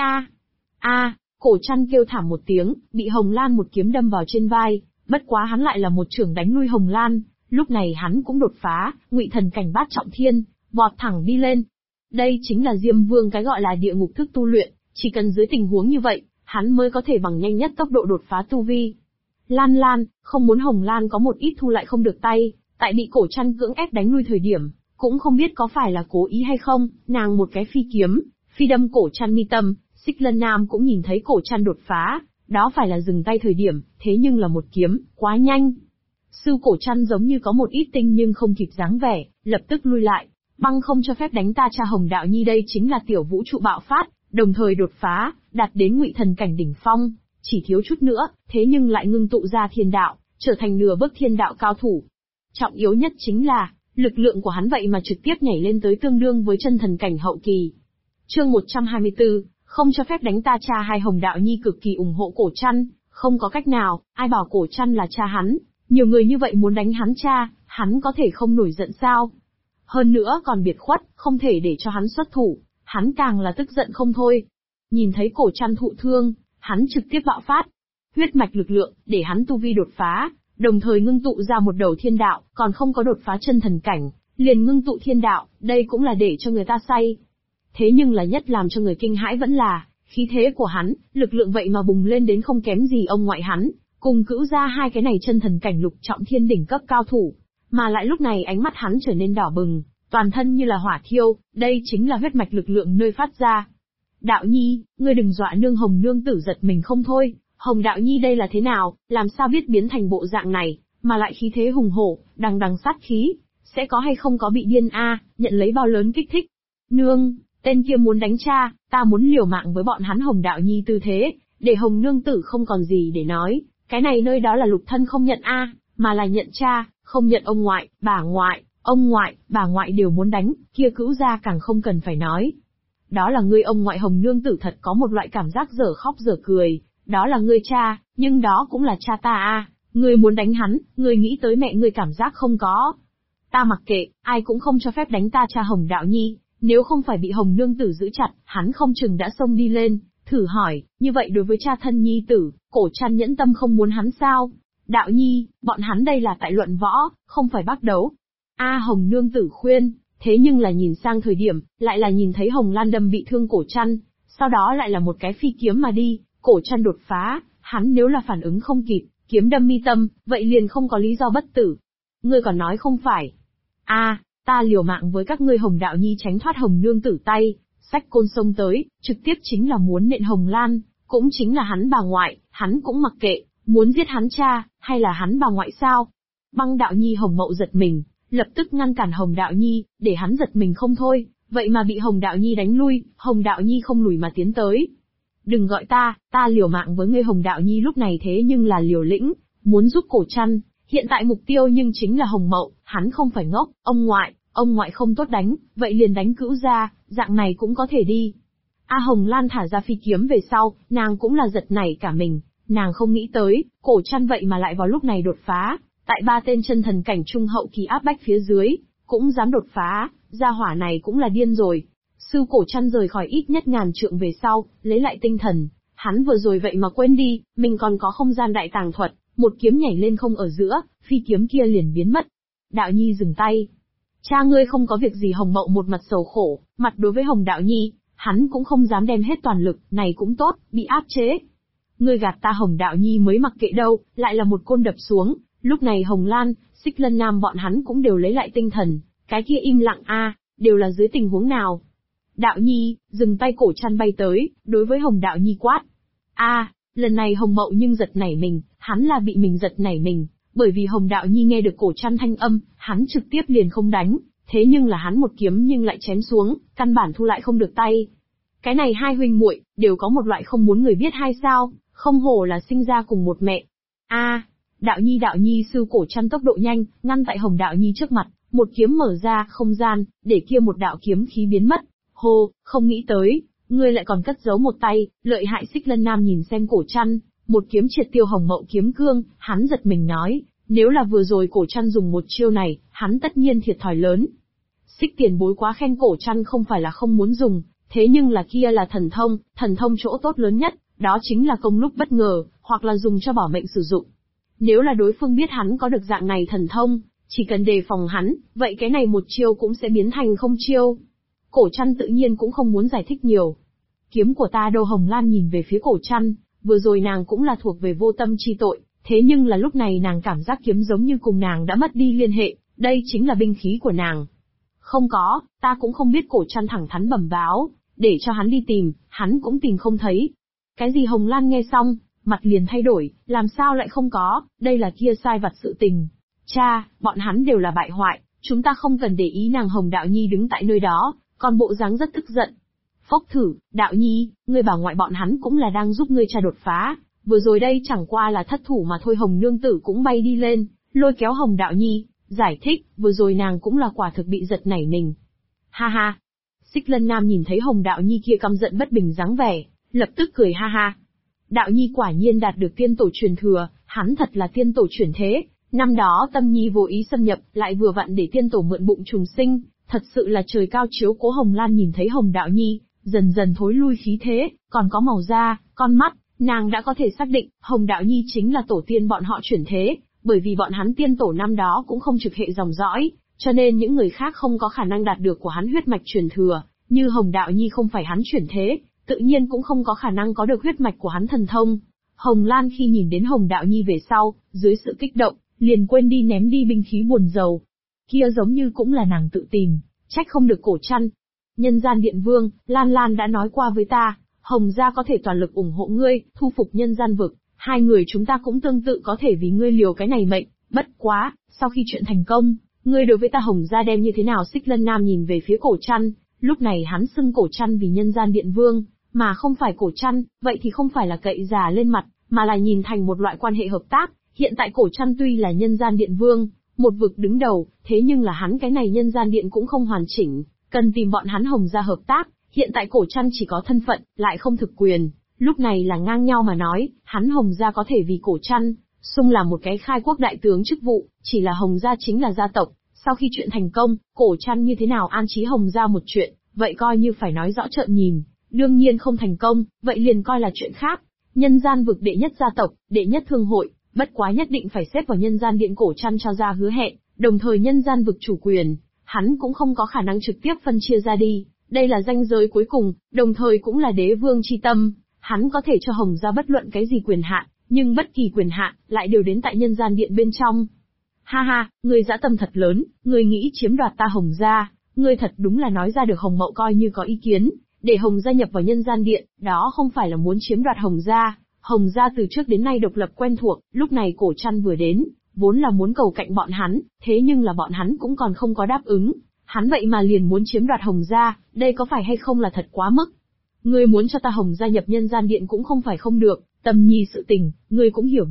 a. Cổ Trăn kêu thảm một tiếng, bị Hồng Lan một kiếm đâm vào trên vai, bất quá hắn lại là một chưởng đánh lui Hồng Lan, lúc này hắn cũng đột phá, Ngụy Thần cảnh bát trọng thiên, vọt thẳng đi lên. Đây chính là Diêm Vương cái gọi là địa ngục thức tu luyện, chỉ cần dưới tình huống như vậy, hắn mới có thể bằng nhanh nhất tốc độ đột phá tu vi. Lan, không muốn Hồng Lan có một ít thu lại không được tay, tại bị Cổ Trăn cưỡng ép đánh lui thời điểm, cũng không biết có phải là cố ý hay không, nàng một cái phi kiếm, phi đâm Cổ Trăn mi tâm, Xích Lân Nam cũng nhìn thấy Cổ Trăn đột phá, đó phải là dừng tay thời điểm, thế nhưng là một kiếm, quá nhanh. Sư Cổ Trăn giống như có một ít tinh nhưng không kịp dáng vẻ, lập tức lui lại, băng không cho phép đánh ta cha Hồng Đạo Nhi đây chính là tiểu vũ trụ bạo phát, đồng thời đột phá, đạt đến Ngụy Thần cảnh đỉnh phong, chỉ thiếu chút nữa, thế nhưng lại ngưng tụ ra thiên đạo, trở thành nửa bước thiên đạo cao thủ. Trọng yếu nhất chính là, lực lượng của hắn vậy mà trực tiếp nhảy lên tới tương đương với chân thần cảnh hậu kỳ. Chương 124, không cho phép đánh ta cha hai Hồng Đạo Nhi cực kỳ ủng hộ Cổ Trăn, không có cách nào, ai bảo Cổ Trăn là cha hắn, nhiều người như vậy muốn đánh hắn cha, hắn có thể không nổi giận sao? Hơn nữa còn biệt khuất, không thể để cho hắn xuất thủ, hắn càng là tức giận không thôi. Nhìn thấy Cổ Trăn thụ thương, hắn trực tiếp bạo phát. Huyết mạch lực lượng, để hắn tu vi đột phá, đồng thời ngưng tụ ra một đầu thiên đạo, còn không có đột phá chân thần cảnh, liền ngưng tụ thiên đạo, đây cũng là để cho người ta say. Thế nhưng là nhất làm cho người kinh hãi vẫn là, khí thế của hắn, lực lượng vậy mà bùng lên đến không kém gì ông ngoại hắn, cùng cữu ra hai cái này chân thần cảnh lục trọng thiên đỉnh cấp cao thủ. Mà lại lúc này ánh mắt hắn trở nên đỏ bừng, toàn thân như là hỏa thiêu, đây chính là huyết mạch lực lượng nơi phát ra. Đạo Nhi, ngươi đừng dọa nương. Hồng Nương Tử giật mình không thôi, Hồng Đạo Nhi đây là thế nào, làm sao biết biến thành bộ dạng này, mà lại khí thế hùng hổ, đằng đằng sát khí, sẽ có hay không có bị điên nhận lấy bao lớn kích thích. Nương, tên kia muốn đánh cha, ta muốn liều mạng với bọn hắn. Hồng Đạo Nhi tư thế, để Hồng Nương Tử không còn gì để nói, cái này nơi đó là lục thân không nhận mà là nhận cha, không nhận ông ngoại, bà ngoại, ông ngoại, bà ngoại đều muốn đánh, kia cữu gia càng không cần phải nói. Đó là ngươi ông ngoại. Hồng Nương Tử thật có một loại cảm giác dở khóc dở cười, đó là ngươi cha, nhưng đó cũng là cha ta ngươi muốn đánh hắn, ngươi nghĩ tới mẹ ngươi cảm giác không có. Ta mặc kệ, ai cũng không cho phép đánh ta cha Hồng Đạo Nhi, nếu không phải bị Hồng Nương Tử giữ chặt, hắn không chừng đã xông đi lên, thử hỏi, như vậy đối với cha thân nhi tử, Cổ Trăn nhẫn tâm không muốn hắn sao? Đạo Nhi, bọn hắn đây là tại luận võ, không phải bác đấu. Hồng Nương Tử khuyên, thế nhưng là nhìn sang thời điểm, lại là nhìn thấy Hồng Lan đâm bị thương Cổ Trăn, sau đó lại là một cái phi kiếm mà đi, Cổ Trăn đột phá, hắn nếu là phản ứng không kịp, kiếm đâm mi tâm, vậy liền không có lý do bất tử. Ngươi còn nói không phải. Ta liều mạng với các ngươi. Hồng Đạo Nhi tránh thoát Hồng Nương Tử tay, xách côn xông tới, trực tiếp chính là muốn nện Hồng Lan, cũng chính là hắn bà ngoại, hắn cũng mặc kệ, muốn giết hắn cha, hay là hắn bà ngoại sao? Băng Đạo Nhi Hồng Mậu giật mình, lập tức ngăn cản Hồng Đạo Nhi, để hắn giật mình không thôi, vậy mà bị Hồng Đạo Nhi đánh lui, Hồng Đạo Nhi không lùi mà tiến tới. Đừng gọi ta liều mạng với ngươi. Hồng Đạo Nhi lúc này thế nhưng là liều lĩnh, muốn giúp Cổ Trăn, hiện tại mục tiêu nhưng chính là Hồng Mậu, hắn không phải ngốc, ông ngoại không tốt đánh, vậy liền đánh Cữu gia, dạng này cũng có thể đi. Hồng Lan thả ra phi kiếm về sau, nàng cũng là giật nảy cả mình, nàng không nghĩ tới, Cổ Trăn vậy mà lại vào lúc này đột phá, tại 3 tên chân thần cảnh trung hậu kỳ áp bách phía dưới, cũng dám đột phá, gia hỏa này cũng là điên rồi. Sư Cổ Trăn rời khỏi ít nhất ngàn trượng về sau, lấy lại tinh thần, hắn vừa rồi vậy mà quên đi, mình còn có không gian đại tàng thuật, một kiếm nhảy lên không ở giữa, phi kiếm kia liền biến mất. Đạo Nhi dừng tay. Cha ngươi không có việc gì. Hồng Mậu một mặt sầu khổ, mặt đối với Hồng Đạo Nhi, hắn cũng không dám đem hết toàn lực, này cũng tốt, bị áp chế. Ngươi gạt ta. Hồng Đạo Nhi mới mặc kệ đâu, lại là một côn đập xuống, lúc này Hồng Lan, Xích Lân Nam bọn hắn cũng đều lấy lại tinh thần, cái kia im lặng đều là dưới tình huống nào. Đạo Nhi, dừng tay. Cổ Trăn bay tới, đối với Hồng Đạo Nhi quát. Lần này Hồng Mậu nhưng giật nảy mình, hắn là bị mình giật nảy mình, bởi vì Hồng Đạo Nhi nghe được Cổ Trăn thanh âm, hắn trực tiếp liền không đánh, thế nhưng là hắn một kiếm nhưng lại chém xuống, căn bản thu lại không được tay. Cái này hai huynh muội đều có một loại không muốn người biết hay sao, không hổ là sinh ra cùng một mẹ. Đạo Nhi. Sư Cổ Trăn tốc độ nhanh, ngăn tại Hồng Đạo Nhi trước mặt, một kiếm mở ra không gian, để kia một đạo kiếm khí biến mất. Hô, không nghĩ tới, ngươi lại còn cất giấu một tay, lợi hại. Xích Lân Nam nhìn xem Cổ Trăn, một kiếm triệt tiêu Hồng Mậu kiếm cương, hắn giật mình nói, nếu là vừa rồi Cổ Trăn dùng một chiêu này, hắn tất nhiên thiệt thòi lớn. Xích tiền bối quá khen. Cổ Trăn không phải là không muốn dùng, thế nhưng là kia là thần thông chỗ tốt lớn nhất, đó chính là công lúc bất ngờ, hoặc là dùng cho bảo mệnh sử dụng. Nếu là đối phương biết hắn có được dạng này thần thông, chỉ cần đề phòng hắn, vậy cái này một chiêu cũng sẽ biến thành không chiêu. Cổ Trăn tự nhiên cũng không muốn giải thích nhiều. Kiếm của ta đâu? Hồng Lan nhìn về phía Cổ Trăn, vừa rồi nàng cũng là thuộc về vô tâm chi tội, thế nhưng là lúc này nàng cảm giác kiếm giống như cùng nàng đã mất đi liên hệ, đây chính là binh khí của nàng. Không có, ta cũng không biết. Cổ Trăn thẳng thắn bẩm báo, để cho hắn đi tìm, hắn cũng tìm không thấy. Cái gì? Hồng Lan nghe xong, mặt liền thay đổi, làm sao lại không có, đây là kia sai vặt sự tình. Cha, bọn hắn đều là bại hoại, chúng ta không cần để ý. Nàng Hồng Đạo Nhi đứng tại nơi đó, còn bộ dáng rất tức giận. Phốc thử, Đạo Nhi, ngươi bảo ngoại bọn hắn cũng là đang giúp ngươi cha đột phá, vừa rồi đây chẳng qua là thất thủ mà thôi. Hồng Nương Tử cũng bay đi lên, lôi kéo Hồng Đạo Nhi, giải thích, vừa rồi nàng cũng là quả thực bị giật nảy mình. Ha ha. Xích Lân Nam nhìn thấy Hồng Đạo Nhi kia căm giận bất bình dáng vẻ, lập tức cười ha ha. Đạo Nhi quả nhiên đạt được tiên tổ truyền thừa, hắn thật là tiên tổ chuyển thế, năm đó Tâm Nhi vô ý xâm nhập, lại vừa vặn để tiên tổ mượn bụng trùng sinh, thật sự là trời cao chiếu cố. Hồng Lan nhìn thấy Hồng Đạo Nhi, dần dần thối lui khí thế, còn có màu da, con mắt, nàng đã có thể xác định, Hồng Đạo Nhi chính là tổ tiên bọn họ chuyển thế, bởi vì bọn hắn tiên tổ năm đó cũng không trực hệ dòng dõi, cho nên những người khác không có khả năng đạt được của hắn huyết mạch truyền thừa, như Hồng Đạo Nhi không phải hắn chuyển thế, tự nhiên cũng không có khả năng có được huyết mạch của hắn thần thông. Hồng Lan khi nhìn đến Hồng Đạo Nhi về sau, dưới sự kích động, liền quên đi ném đi binh khí buồn rầu. Kia giống như cũng là nàng tự tìm, trách không được Cổ Trăn. Nhân gian điện vương, Lan Lan đã nói qua với ta, Hồng gia có thể toàn lực ủng hộ ngươi, thu phục nhân gian vực, hai người chúng ta cũng tương tự có thể vì ngươi liều cái này mệnh, bất quá, sau khi chuyện thành công, ngươi đối với ta Hồng gia đem như thế nào? Xích Lân Nam nhìn về phía Cổ Trăn, lúc này hắn xưng Cổ Trăn vì nhân gian điện vương, mà không phải Cổ Trăn, vậy thì không phải là cậy già lên mặt, mà là nhìn thành một loại quan hệ hợp tác. Hiện tại Cổ Trăn tuy là nhân gian điện vương, một vực đứng đầu, thế nhưng là hắn cái này nhân gian điện cũng không hoàn chỉnh, cần tìm bọn hắn Hồng gia hợp tác. Hiện tại Cổ Trăn chỉ có thân phận, lại không thực quyền, lúc này là ngang nhau mà nói, hắn Hồng gia có thể vì Cổ Trăn xung làm một cái khai quốc đại tướng chức vụ, chỉ là Hồng gia chính là gia tộc, sau khi chuyện thành công, Cổ Trăn như thế nào an trí Hồng gia một chuyện, vậy coi như phải nói rõ trợn nhìn, đương nhiên không thành công, vậy liền coi là chuyện khác. Nhân gian vực đệ nhất gia tộc, đệ nhất thương hội, bất quá nhất định phải xếp vào nhân gian điện. Cổ Trăn cho ra hứa hẹn, đồng thời nhân gian vực chủ quyền, hắn cũng không có khả năng trực tiếp phân chia ra đi, đây là ranh giới cuối cùng, đồng thời cũng là đế vương chi tâm, hắn có thể cho Hồng gia bất luận cái gì quyền hạn, nhưng bất kỳ quyền hạn lại đều đến tại nhân gian điện bên trong. Ha ha, ngươi dã tâm thật lớn, ngươi nghĩ chiếm đoạt ta Hồng gia, ngươi thật đúng là nói ra được. Hồng Mậu coi như có ý kiến, để Hồng gia nhập vào nhân gian điện, đó không phải là muốn chiếm đoạt Hồng gia. Hồng gia từ trước đến nay độc lập quen thuộc, lúc này Cổ Trăn vừa đến, vốn là muốn cầu cạnh bọn hắn, thế nhưng là bọn hắn cũng còn không có đáp ứng, hắn vậy mà liền muốn chiếm đoạt Hồng gia, đây có phải hay không là thật quá mức. Ngươi muốn cho ta Hồng gia nhập nhân gian điện cũng không phải không được, Tâm Nhi sự tình, ngươi cũng hiểu biết,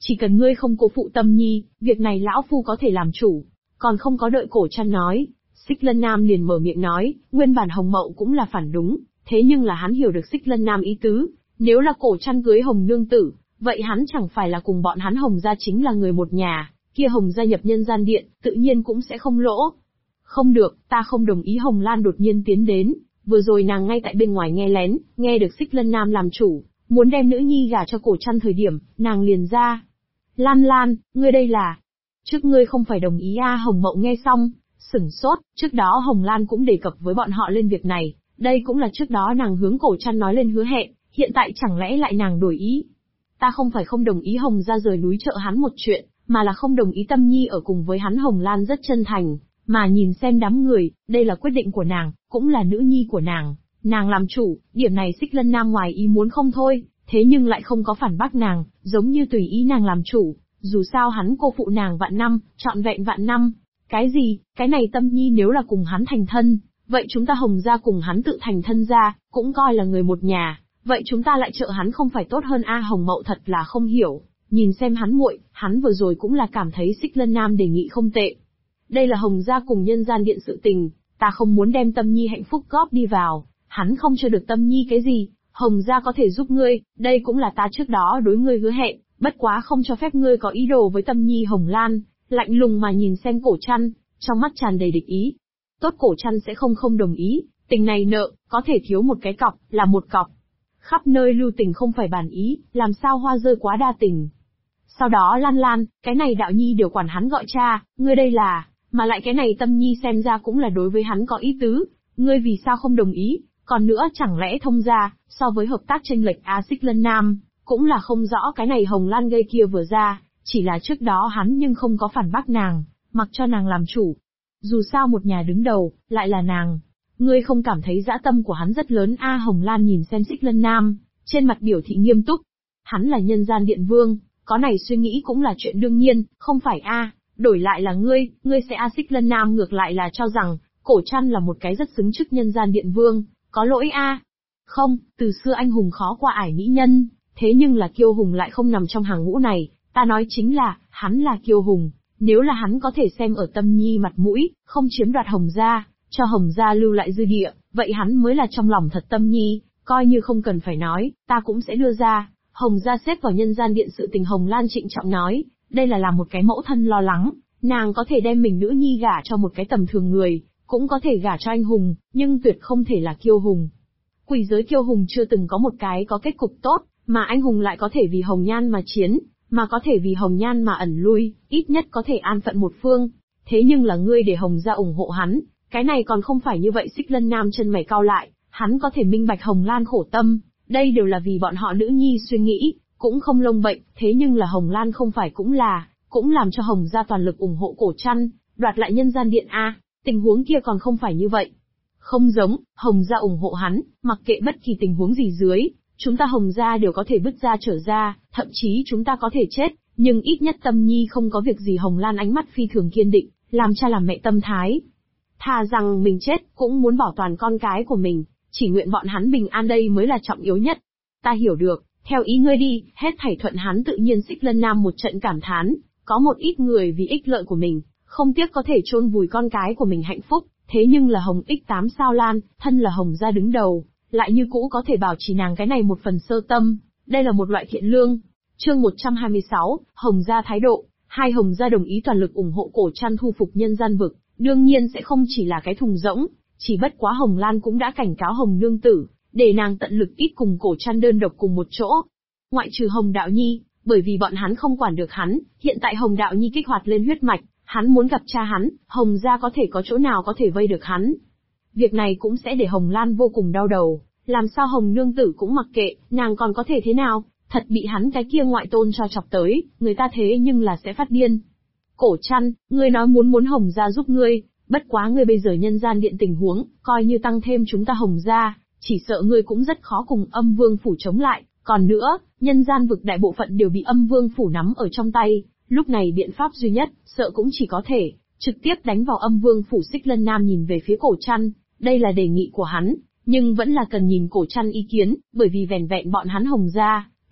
Chỉ cần ngươi không cố phụ Tâm Nhi, việc này lão phu có thể làm chủ. Còn không có đợi Cổ Trăn nói, Xích Lân Nam liền mở miệng nói, nguyên bản Hồng Mậu cũng là phản đúng, thế nhưng là hắn hiểu được Xích Lân Nam ý tứ, nếu là Cổ Trăn cưới Hồng nương tử, vậy hắn chẳng phải là cùng bọn hắn Hồng gia chính là người một nhà, kia Hồng gia nhập nhân gian điện, tự nhiên cũng sẽ không lỗ. Không được, ta không đồng ý. Hồng Lan đột nhiên tiến đến, vừa rồi nàng ngay tại bên ngoài nghe lén, nghe được Xích Lân Nam làm chủ, muốn đem nữ nhi gả cho Cổ Trăn thời điểm, nàng liền ra. Lan Lan, ngươi đây là... Trước ngươi không phải đồng ý a? Hồng Mậu nghe xong, sửng sốt, trước đó Hồng Lan cũng đề cập với bọn họ lên việc này, đây cũng là trước đó nàng hướng Cổ Trăn nói lên hứa hẹn, hiện tại chẳng lẽ lại nàng đổi ý? Ta không phải không đồng ý Hồng gia rời núi trợ hắn một chuyện, mà là không đồng ý Tâm Nhi ở cùng với hắn. Hồng Lan rất chân thành, mà nhìn xem đám người, đây là quyết định của nàng, cũng là nữ nhi của nàng làm chủ, điểm này Xích Lân Nam ngoài ý muốn không thôi, thế nhưng lại không có phản bác nàng, giống như tùy ý nàng làm chủ, dù sao hắn cô phụ nàng vạn năm, trọn vẹn vạn năm. Cái gì, cái này Tâm Nhi nếu là cùng hắn thành thân, vậy chúng ta Hồng gia cùng hắn tự thành thân ra, cũng coi là người một nhà, vậy chúng ta lại trợ hắn không phải tốt hơn a? Hồng Mậu thật là không hiểu, nhìn xem hắn muội, hắn vừa rồi cũng là cảm thấy Xích Lân Nam đề nghị không tệ. Đây là Hồng gia cùng nhân gian điện sự tình, ta không muốn đem Tâm Nhi hạnh phúc góp đi vào, hắn không cho được Tâm Nhi cái gì, Hồng gia có thể giúp ngươi, đây cũng là ta trước đó đối ngươi hứa hẹn, bất quá không cho phép ngươi có ý đồ với Tâm Nhi. Hồng Lan lạnh lùng mà nhìn xem Cổ Trăn, trong mắt tràn đầy địch ý. Tốt, Cổ Trăn sẽ không đồng ý, tình này nợ, có thể thiếu một cái cọc, là một cọc. Khắp nơi lưu tình không phải bản ý, làm sao hoa rơi quá đa tình. Sau đó Lan Lan, cái này Đạo Nhi đều quản hắn gọi cha, ngươi đây là, mà lại cái này Tâm Nhi xem ra cũng là đối với hắn có ý tứ, ngươi vì sao không đồng ý, còn nữa chẳng lẽ thông gia, so với hợp tác chênh lệch a? Xích Lân Nam cũng là không rõ cái này Hồng Lan gây kia vừa ra, chỉ là trước đó hắn nhưng không có phản bác nàng, mặc cho nàng làm chủ. Dù sao một nhà đứng đầu, lại là nàng. Ngươi không cảm thấy dã tâm của hắn rất lớn a? Hồng Lan nhìn xem Xích Lân Nam, trên mặt biểu thị nghiêm túc. Hắn là nhân gian điện vương, có này suy nghĩ cũng là chuyện đương nhiên, không phải a? Đổi lại là ngươi sẽ a? Xích Lân Nam ngược lại là cho rằng, Cổ Trăn là một cái rất xứng chức nhân gian điện vương, có lỗi a? Không, từ xưa anh hùng khó qua ải mỹ nhân, thế nhưng là kiêu hùng lại không nằm trong hàng ngũ này, ta nói chính là, hắn là kiêu hùng, nếu là hắn có thể xem ở Tâm Nhi mặt mũi, không chiếm đoạt Hồng gia, cho Hồng gia lưu lại dư địa, vậy hắn mới là trong lòng thật Tâm Nhi, coi như không cần phải nói, ta cũng sẽ đưa ra. Hồng gia xếp vào nhân gian điện sự tình. Hồng Lan trịnh trọng nói, đây là làm một cái mẫu thân lo lắng, nàng có thể đem mình nữ nhi gả cho một cái tầm thường người, cũng có thể gả cho anh hùng, nhưng tuyệt không thể là kiêu hùng. Quỷ giới kiêu hùng chưa từng có một cái có kết cục tốt, mà anh hùng lại có thể vì Hồng Nhan mà chiến, mà có thể vì Hồng Nhan mà ẩn lui, ít nhất có thể an phận một phương. Thế nhưng là ngươi để Hồng gia ủng hộ hắn, cái này còn không phải như vậy. Xích Lân Nam chân mày cau lại, hắn có thể minh bạch Hồng Lan khổ tâm, đây đều là vì bọn họ nữ nhi suy nghĩ, cũng không lông bệnh, thế nhưng là Hồng Lan không phải cũng làm cho Hồng gia toàn lực ủng hộ Cổ Trăn, đoạt lại nhân gian điện a? Tình huống kia còn không phải như vậy. Không giống, Hồng gia ủng hộ hắn, mặc kệ bất kỳ tình huống gì dưới, chúng ta Hồng gia đều có thể bứt ra trở ra, thậm chí chúng ta có thể chết, nhưng ít nhất Tâm Nhi không có việc gì. Hồng Lan ánh mắt phi thường kiên định, làm cha làm mẹ tâm thái. Thà rằng mình chết, cũng muốn bảo toàn con cái của mình, chỉ nguyện bọn hắn bình an, đây mới là trọng yếu nhất. Ta hiểu được, theo ý ngươi đi, hết thảy thuận hắn tự nhiên. Xích Lân Nam một trận cảm thán, có một ít người vì ích lợi của mình, không tiếc có thể chôn vùi con cái của mình hạnh phúc, thế nhưng là Hồng X8 sao Lan, thân là Hồng gia đứng đầu, lại như cũ có thể bảo trì nàng cái này một phần sơ tâm, đây là một loại thiện lương. Chương 126, Hồng gia thái độ. Hai Hồng gia đồng ý toàn lực ủng hộ Cổ Trăn thu phục nhân gian vực, đương nhiên sẽ không chỉ là cái thùng rỗng, chỉ bất quá Hồng Lan cũng đã cảnh cáo Hồng nương tử, để nàng tận lực ít cùng Cổ Trăn đơn độc cùng một chỗ. Ngoại trừ Hồng Đạo Nhi, bởi vì bọn hắn không quản được hắn, hiện tại Hồng Đạo Nhi kích hoạt lên huyết mạch, hắn muốn gặp cha hắn, Hồng gia có thể có chỗ nào có thể vây được hắn. Việc này cũng sẽ để Hồng Lan vô cùng đau đầu, làm sao Hồng nương tử cũng mặc kệ, nàng còn có thể thế nào, thật bị hắn cái kia ngoại tôn cho chọc tới, người ta thế nhưng là sẽ phát điên. Cổ Trăn, ngươi nói muốn Hồng gia giúp ngươi, bất quá ngươi bây giờ nhân gian điện tình huống, coi như tăng thêm chúng ta Hồng gia, chỉ sợ ngươi cũng rất khó cùng Âm Vương phủ chống lại, còn nữa, nhân gian vực đại bộ phận đều bị Âm Vương phủ nắm ở trong tay, lúc này biện pháp duy nhất, sợ cũng chỉ có thể trực tiếp đánh vào Âm Vương phủ. Xích Lân Nam nhìn về phía Cổ Trăn, đây là đề nghị của hắn, nhưng vẫn là cần nhìn Cổ Trăn ý kiến, bởi vì vẻn vẹn bọn hắn Hồng gia,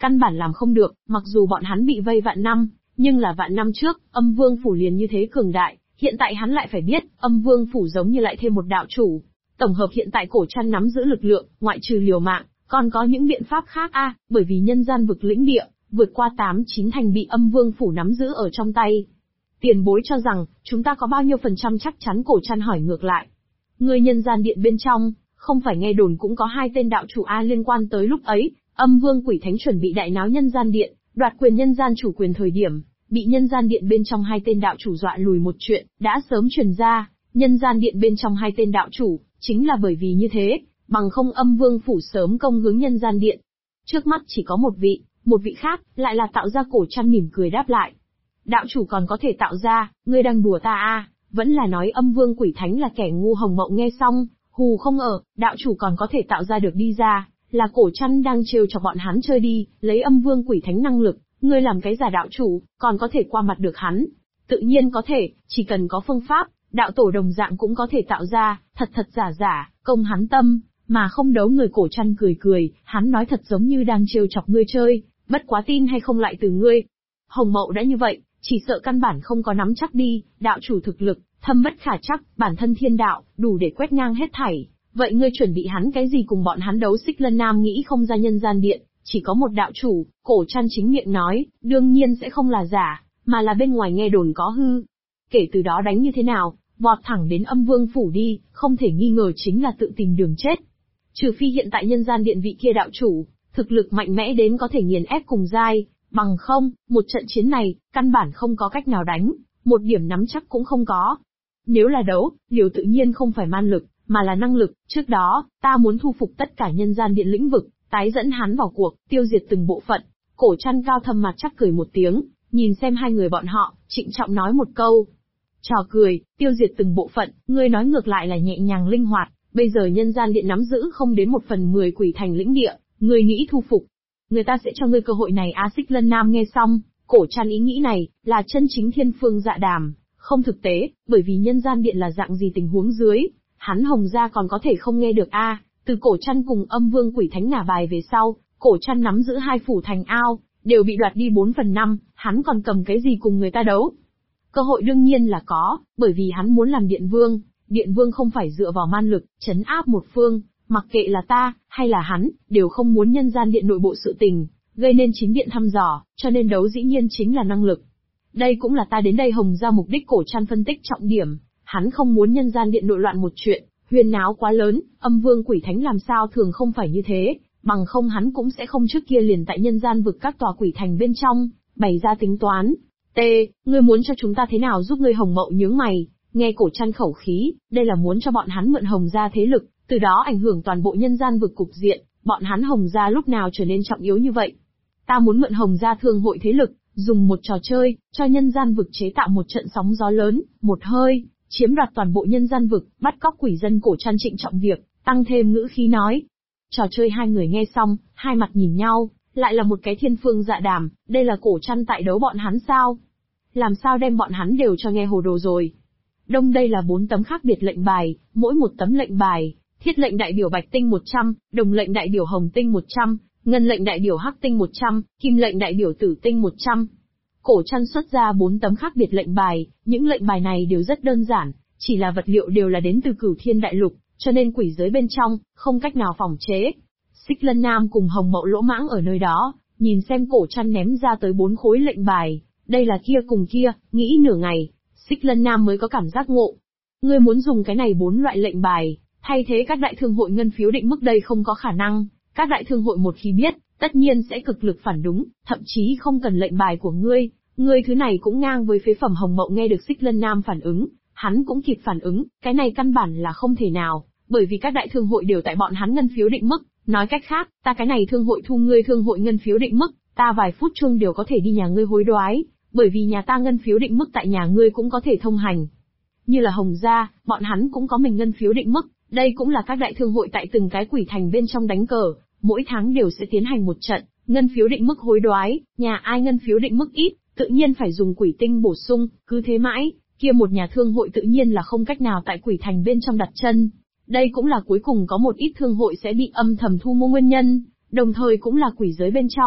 căn bản làm không được, mặc dù bọn hắn bị vây vạn năm, nhưng là vạn năm trước, Âm Vương Phủ liền như thế cường đại, hiện tại hắn lại phải biết, Âm Vương Phủ giống như lại thêm một đạo chủ. Tổng hợp hiện tại Cổ Trăn nắm giữ lực lượng, ngoại trừ liều mạng, còn có những biện pháp khác bởi vì nhân gian vực lĩnh địa, vượt qua 8-9 thành bị Âm Vương Phủ nắm giữ ở trong tay. Tiền bối cho rằng, chúng ta có bao nhiêu phần trăm chắc chắn? Cổ Trăn hỏi ngược lại. Người nhân gian điện bên trong, không phải nghe đồn cũng có 2 tên đạo chủ liên quan tới lúc ấy, Âm Vương Quỷ Thánh chuẩn bị đại náo nhân gian điện, đoạt quyền nhân gian chủ quyền thời điểm, bị nhân gian điện bên trong 2 tên đạo chủ dọa lùi một chuyện, đã sớm truyền ra, nhân gian điện bên trong 2 tên đạo chủ, chính là bởi vì như thế, bằng không Âm Vương Phủ sớm công hướng nhân gian điện. Trước mắt chỉ có một vị khác, lại là tạo ra. Cổ Trăn mỉm cười đáp lại. Đạo chủ còn có thể tạo ra, ngươi đang đùa ta vẫn là nói Âm Vương Quỷ Thánh là kẻ ngu? Hồng Mộng nghe xong, hù không ở, đạo chủ còn có thể tạo ra được đi ra, là Cổ Trăn đang trêu cho bọn hắn chơi đi, lấy Âm Vương Quỷ Thánh năng lực, ngươi làm cái giả đạo chủ, còn có thể qua mặt được hắn. Tự nhiên có thể, chỉ cần có phương pháp, đạo tổ đồng dạng cũng có thể tạo ra, thật giả, công hắn tâm, mà không đấu người. Cổ Trăn cười, hắn nói thật giống như đang trêu chọc ngươi chơi, bất quá tin hay không lại từ ngươi. Hồng Mậu đã như vậy, chỉ sợ căn bản không có nắm chắc đi, đạo chủ thực lực, thâm bất khả chắc, bản thân thiên đạo, đủ để quét ngang hết thảy. Vậy ngươi chuẩn bị hắn cái gì cùng bọn hắn đấu? Xích Lân Nam nghĩ không ra nhân gian điện, chỉ có một đạo chủ. Cổ Trăn chính miệng nói, đương nhiên sẽ không là giả, mà là bên ngoài nghe đồn có hư. Kể từ đó đánh như thế nào, vọt thẳng đến Âm Vương Phủ đi, không thể nghi ngờ chính là tự tìm đường chết. Trừ phi hiện tại nhân gian điện vị kia đạo chủ, thực lực mạnh mẽ đến có thể nghiền ép cùng giai, bằng không, một trận chiến này, căn bản không có cách nào đánh, một điểm nắm chắc cũng không có. Nếu là đấu, liều tự nhiên không phải man lực, mà là năng lực. Trước đó, ta muốn thu phục tất cả nhân gian điện lĩnh vực, tái dẫn hắn vào cuộc, tiêu diệt từng bộ phận. Cổ Trăn cao thâm mặt chắc cười một tiếng, nhìn xem 2 người bọn họ, trịnh trọng nói một câu. Trò cười, tiêu diệt từng bộ phận, ngươi nói ngược lại là nhẹ nhàng linh hoạt, bây giờ nhân gian điện nắm giữ không đến 1/10 quỷ thành lĩnh địa, ngươi nghĩ thu phục, người ta sẽ cho ngươi cơ hội này. Xích Lân Nam nghe xong, Cổ Trăn ý nghĩ này, là chân chính thiên phương dạ đàm, không thực tế, bởi vì nhân gian điện là dạng gì tình huống dưới, hắn Hồng gia còn có thể không nghe được Từ Cổ Trăn cùng Âm Vương Quỷ Thánh ngả bài về sau, Cổ Trăn nắm giữ 2 phủ thành ao, đều bị đoạt đi 4/5, hắn còn cầm cái gì cùng người ta đấu? Cơ hội đương nhiên là có, bởi vì hắn muốn làm điện vương không phải dựa vào man lực, trấn áp một phương, mặc kệ là ta, hay là hắn, đều không muốn nhân gian điện nội bộ sự tình, gây nên chính điện thăm dò, cho nên đấu dĩ nhiên chính là năng lực. Đây cũng là ta đến đây Hồng gia mục đích. Cổ Trăn phân tích trọng điểm, hắn không muốn nhân gian điện nội loạn một chuyện, huyên náo quá lớn, Âm Vương Quỷ Thánh làm sao thường không phải như thế, bằng không hắn cũng sẽ không trước kia liền tại nhân gian vực các tòa quỷ thành bên trong, bày ra tính toán. Ngươi muốn cho chúng ta thế nào giúp ngươi? Hồng Mậu nhướng mày, nghe Cổ Trăn khẩu khí, đây là muốn cho bọn hắn mượn Hồng gia thế lực, từ đó ảnh hưởng toàn bộ nhân gian vực cục diện, bọn hắn Hồng gia lúc nào trở nên trọng yếu như vậy? Ta muốn mượn Hồng gia thương hội thế lực, dùng một trò chơi, cho nhân gian vực chế tạo một trận sóng gió lớn, một hơi, chiếm đoạt toàn bộ nhân gian vực, bắt cóc quỷ dân. Cổ Trăn trịnh trọng việc, tăng thêm ngữ khí nói. Trò chơi. 2 người nghe xong, hai mặt nhìn nhau, lại là một cái thiên phương dạ đàm, đây là Cổ Trăn tại đấu bọn hắn sao? Làm sao đem bọn hắn đều cho nghe hồ đồ rồi? Đông đây là 4 tấm khác biệt lệnh bài, mỗi một tấm lệnh bài, thiết lệnh đại biểu bạch tinh 100, đồng lệnh đại biểu hồng tinh 100, ngân lệnh đại biểu hắc tinh 100, kim lệnh đại biểu tử tinh 100. Cổ Trăn xuất ra 4 tấm khác biệt lệnh bài, những lệnh bài này đều rất đơn giản, chỉ là vật liệu đều là đến từ Cửu Thiên Đại Lục, cho nên quỷ giới bên trong, không cách nào phòng chế. Xích Lân Nam cùng Hồng Mậu lỗ mãng ở nơi đó, nhìn xem Cổ Trăn ném ra tới 4 khối lệnh bài, đây là kia cùng kia, nghĩ nửa ngày, Xích Lân Nam mới có cảm giác ngộ. Ngươi muốn dùng cái này 4 loại lệnh bài, thay thế các đại thương hội ngân phiếu định mức? Đây không có khả năng, các đại thương hội một khi biết, tất nhiên sẽ cực lực phản đúng, thậm chí không cần lệnh bài của ngươi thứ này cũng ngang với phế phẩm. Hồng Mậu nghe được Xích Lân Nam phản ứng, hắn cũng kịp phản ứng, cái này căn bản là không thể nào, bởi vì các đại thương hội đều tại bọn hắn ngân phiếu định mức, nói cách khác, ta cái này thương hội thu ngươi thương hội ngân phiếu định mức, ta vài phút chuông đều có thể đi nhà ngươi hối đoái, bởi vì nhà ta ngân phiếu định mức tại nhà ngươi cũng có thể thông hành. Như là Hồng gia, bọn hắn cũng có mình ngân phiếu định mức, đây cũng là các đại thương hội tại từng cái quỷ thành bên trong đánh cờ, mỗi tháng đều sẽ tiến hành một trận ngân phiếu định mức hối đoái, nhà ai ngân phiếu định mức ít, tự nhiên phải dùng quỷ tinh bổ sung, cứ thế mãi, kia một nhà thương hội tự nhiên là không cách nào tại quỷ thành bên trong đặt chân. Đây cũng là cuối cùng có một ít thương hội sẽ bị âm thầm thu mua nguyên nhân, đồng thời cũng là quỷ giới bên trong,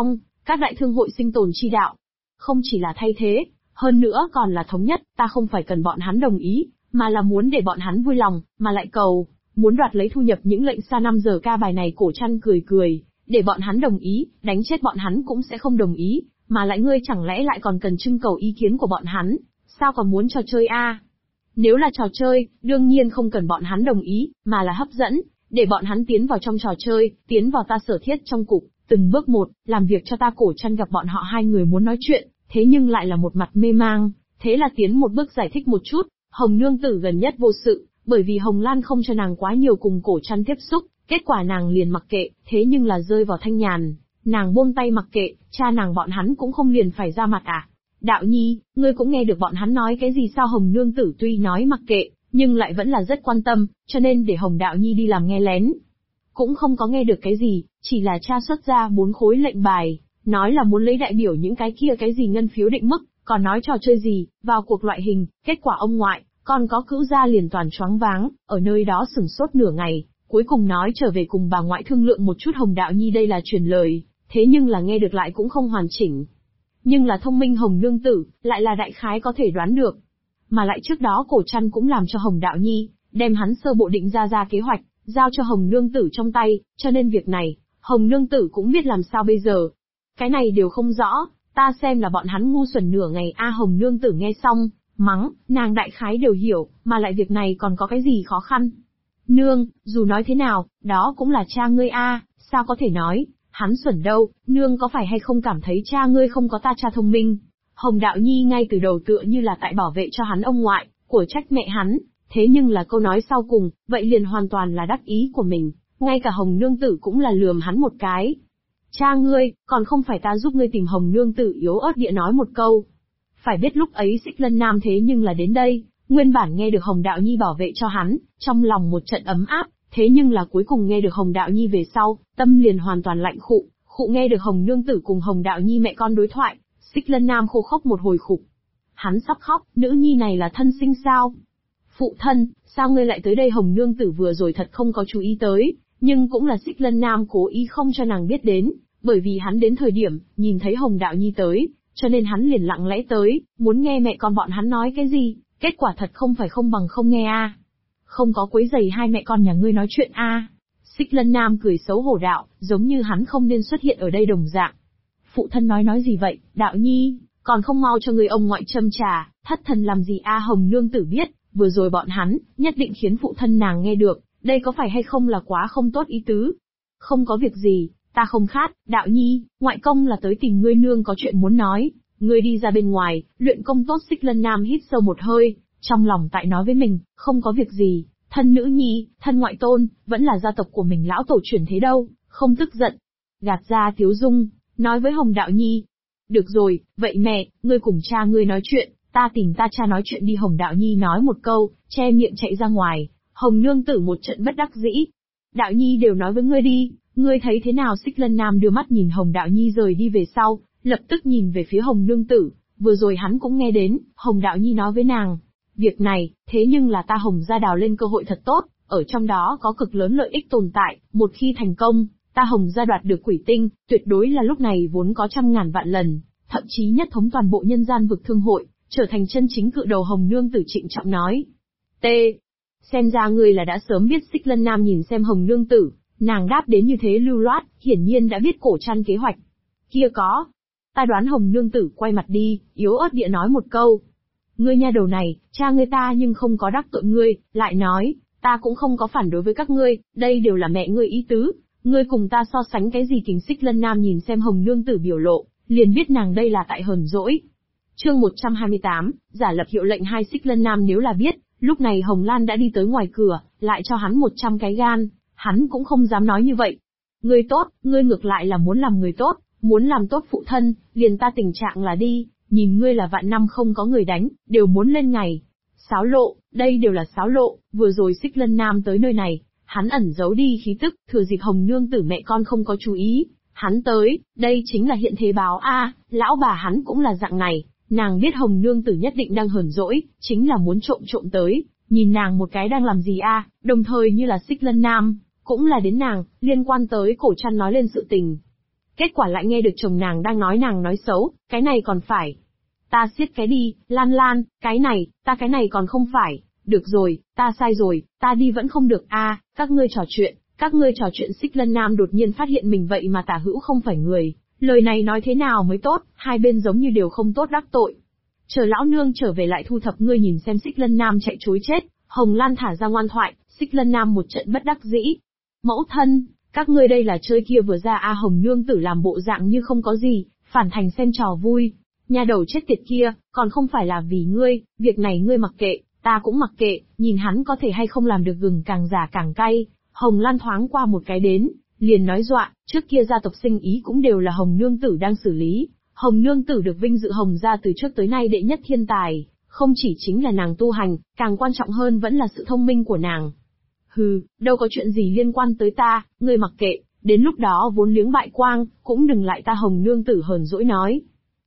các đại thương hội sinh tồn chi đạo. Không chỉ là thay thế, hơn nữa còn là thống nhất, ta không phải cần bọn hắn đồng ý, mà là muốn để bọn hắn vui lòng, mà lại cầu, muốn đoạt lấy thu nhập những lệnh xa 5 giờ ca bài này. Cổ Trăn cười cười, để bọn hắn đồng ý, đánh chết bọn hắn cũng sẽ không đồng ý, mà lại ngươi chẳng lẽ lại còn cần trưng cầu ý kiến của bọn hắn, sao còn muốn trò chơi a? Nếu là trò chơi, đương nhiên không cần bọn hắn đồng ý, mà là hấp dẫn, để bọn hắn tiến vào trong trò chơi, tiến vào ta sở thiết trong cục, từng bước một, làm việc cho ta. Cổ Trăn gặp bọn họ hai người muốn nói chuyện, thế nhưng lại là một mặt mê mang, thế là tiến một bước giải thích một chút. Hồng nương tử gần nhất vô sự, bởi vì Hồng Lan không cho nàng quá nhiều cùng Cổ Trăn tiếp xúc, kết quả nàng liền mặc kệ, thế nhưng là rơi vào thanh nhàn, nàng buông tay mặc kệ, cha nàng bọn hắn cũng không liền phải ra mặt à? Đạo nhi, ngươi cũng nghe được bọn hắn nói cái gì sao? Hồng nương tử tuy nói mặc kệ, nhưng lại vẫn là rất quan tâm, cho nên để Hồng đạo nhi đi làm nghe lén. Cũng không có nghe được cái gì, chỉ là cha xuất ra 4 khối lệnh bài, nói là muốn lấy đại biểu những cái kia cái gì ngân phiếu định mức, còn nói trò chơi gì, vào cuộc loại hình. Kết quả ông ngoại, còn có cữu gia liền toàn choáng váng, ở nơi đó sửng sốt nửa ngày, cuối cùng nói trở về cùng bà ngoại thương lượng một chút. Hồng đạo nhi đây là truyền lời, thế nhưng là nghe được lại cũng không hoàn chỉnh. Nhưng là thông minh Hồng nương tử, lại là đại khái có thể đoán được. Mà lại trước đó Cổ Trăn cũng làm cho Hồng đạo nhi, đem hắn sơ bộ định ra kế hoạch, giao cho Hồng nương tử trong tay, cho nên việc này, Hồng nương tử cũng biết làm sao bây giờ. Cái này đều không rõ, ta xem là bọn hắn ngu xuẩn nửa ngày a. Hồng nương tử nghe xong, mắng, nàng đại khái đều hiểu, mà lại việc này còn có cái gì khó khăn. Nương, dù nói thế nào, đó cũng là cha ngươi a, sao có thể nói, hắn xuẩn đâu, nương có phải hay không cảm thấy cha ngươi không có ta cha thông minh. Hồng đạo nhi ngay từ đầu tựa như là tại bảo vệ cho hắn ông ngoại, của trách mẹ hắn, thế nhưng là câu nói sau cùng, vậy liền hoàn toàn là đắc ý của mình, ngay cả Hồng nương tử cũng là lườm hắn một cái. Cha ngươi, còn không phải ta giúp ngươi tìm. Hồng nương tử yếu ớt địa nói một câu. Phải biết lúc ấy Xích Lân Nam thế nhưng là đến đây, nguyên bản nghe được Hồng đạo nhi bảo vệ cho hắn, trong lòng một trận ấm áp, thế nhưng là cuối cùng nghe được Hồng đạo nhi về sau, tâm liền hoàn toàn lạnh khụ. Nghe được Hồng nương tử cùng Hồng đạo nhi mẹ con đối thoại, Xích Lân Nam khô khốc một hồi khục. Hắn sắp khóc, nữ nhi này là thân sinh sao? Phụ thân, sao ngươi lại tới đây? Hồng nương tử vừa rồi thật không có chú ý tới, nhưng cũng là Xích Lân Nam cố ý không cho nàng biết đến, bởi vì hắn đến thời điểm, nhìn thấy Hồng đạo nhi tới, cho nên hắn liền lặng lẽ tới, muốn nghe mẹ con bọn hắn nói cái gì, kết quả thật không phải không bằng không nghe a. Không có quấy giày hai mẹ con nhà ngươi nói chuyện a. Xích Lân Nam cười xấu hổ đạo, giống như hắn không nên xuất hiện ở đây đồng dạng. Phụ thân nói gì vậy, đạo nhi, còn không mau cho người ông ngoại châm trà, thất thần làm gì a? Hồng nương tử biết, vừa rồi bọn hắn, nhất định khiến phụ thân nàng nghe được, đây có phải hay không là quá không tốt ý tứ. Không có việc gì, ta không khát, đạo nhi, ngoại công là tới tìm ngươi nương có chuyện muốn nói, ngươi đi ra bên ngoài, luyện công tốt. Xích Lân Nam hít sâu một hơi, trong lòng tại nói với mình, không có việc gì, thân nữ nhi, thân ngoại tôn, vẫn là gia tộc của mình lão tổ truyền thế đâu, không tức giận. Gạt ra tiếu dung, nói với Hồng đạo nhi. Được rồi, vậy mẹ, ngươi cùng cha ngươi nói chuyện, ta tìm ta cha nói chuyện đi. Hồng đạo nhi nói một câu, che miệng chạy ra ngoài. Hồng nương tử một trận bất đắc dĩ. Đạo nhi đều nói với ngươi đi, ngươi thấy thế nào? Xích Lân Nam đưa mắt nhìn Hồng đạo nhi rời đi về sau, lập tức nhìn về phía Hồng nương tử, vừa rồi hắn cũng nghe đến, Hồng đạo nhi nói với nàng. Việc này, thế nhưng là ta Hồng gia đào lên cơ hội thật tốt, ở trong đó có cực lớn lợi ích tồn tại, một khi thành công, ta Hồng gia đoạt được quỷ tinh, tuyệt đối là lúc này vốn có trăm ngàn vạn lần, thậm chí nhất thống toàn bộ nhân gian vực thương hội, trở thành chân chính cự đầu. Hồng nương tử trịnh trọng nói. T. Xem ra ngươi là đã sớm biết. Xích Lân Nam nhìn xem Hồng nương tử, nàng đáp đến như thế lưu loát, hiển nhiên đã biết Cổ Trăn kế hoạch. Kia có. Ta đoán. Hồng nương tử quay mặt đi, yếu ớt địa nói một câu. Ngươi nha đầu này, cha ngươi ta nhưng không có đắc tội ngươi, lại nói, ta cũng không có phản đối với các ngươi, đây đều là mẹ ngươi ý tứ, ngươi cùng ta so sánh cái gì? Kình. Xích Lân Nam nhìn xem Hồng nương tử biểu lộ, liền biết nàng đây là tại hờn dỗi. Chương 128, giả lập hiệu lệnh 2. Xích Lân Nam nếu là biết, lúc này Hồng Lan đã đi tới ngoài cửa, lại cho hắn 100 cái gan, hắn cũng không dám nói như vậy. Ngươi tốt, ngươi ngược lại là muốn làm người tốt, muốn làm tốt phụ thân, liền ta tình trạng là đi, nhìn ngươi là vạn năm không có người đánh, đều muốn lên ngày. Xáo lộ, đây đều là xáo lộ. Vừa rồi Xích Lân Nam tới nơi này, hắn ẩn giấu đi khí tức, thừa dịp Hồng nương tử mẹ con không có chú ý, hắn tới, đây chính là hiện thế báo a. Lão bà hắn cũng là dạng này, nàng biết Hồng nương tử nhất định đang hờn dỗi, chính là muốn trộm tới, nhìn nàng một cái đang làm gì a. Đồng thời như là Xích Lân Nam, cũng là đến nàng, liên quan tới Cổ Trăn nói lên sự tình. Kết quả lại nghe được chồng nàng đang nói nàng nói xấu, cái này còn phải. Ta siết cái đi, Lan Lan, cái này còn không phải. Được rồi, ta sai rồi, ta đi vẫn không được a. Các ngươi trò chuyện Xích Lân Nam đột nhiên phát hiện mình vậy mà Tả Hữu không phải người. Lời này nói thế nào mới tốt, hai bên giống như đều không tốt đắc tội. Chờ lão nương trở về lại thu thập ngươi nhìn xem Xích Lân Nam chạy chối chết, Hồng Lan thả ra ngoan thoại, Xích Lân Nam một trận bất đắc dĩ. Mẫu thân, các ngươi đây là chơi kia vừa ra Hồng nương tử làm bộ dạng như không có gì, phản thành xem trò vui. Nhà đầu chết tiệt kia, còn không phải là vì ngươi, việc này ngươi mặc kệ, ta cũng mặc kệ, nhìn hắn có thể hay không làm được gừng càng già càng cay. Hồng Lan thoáng qua một cái đến, liền nói dọa, trước kia gia tộc sinh ý cũng đều là Hồng nương tử đang xử lý. Hồng nương tử được vinh dự Hồng gia từ trước tới nay đệ nhất thiên tài, không chỉ chính là nàng tu hành, càng quan trọng hơn vẫn là sự thông minh của nàng. Hừ, đâu có chuyện gì liên quan tới ta, ngươi mặc kệ, đến lúc đó vốn liếng bại quang, cũng đừng lại ta. Hồng nương tử hờn dỗi nói.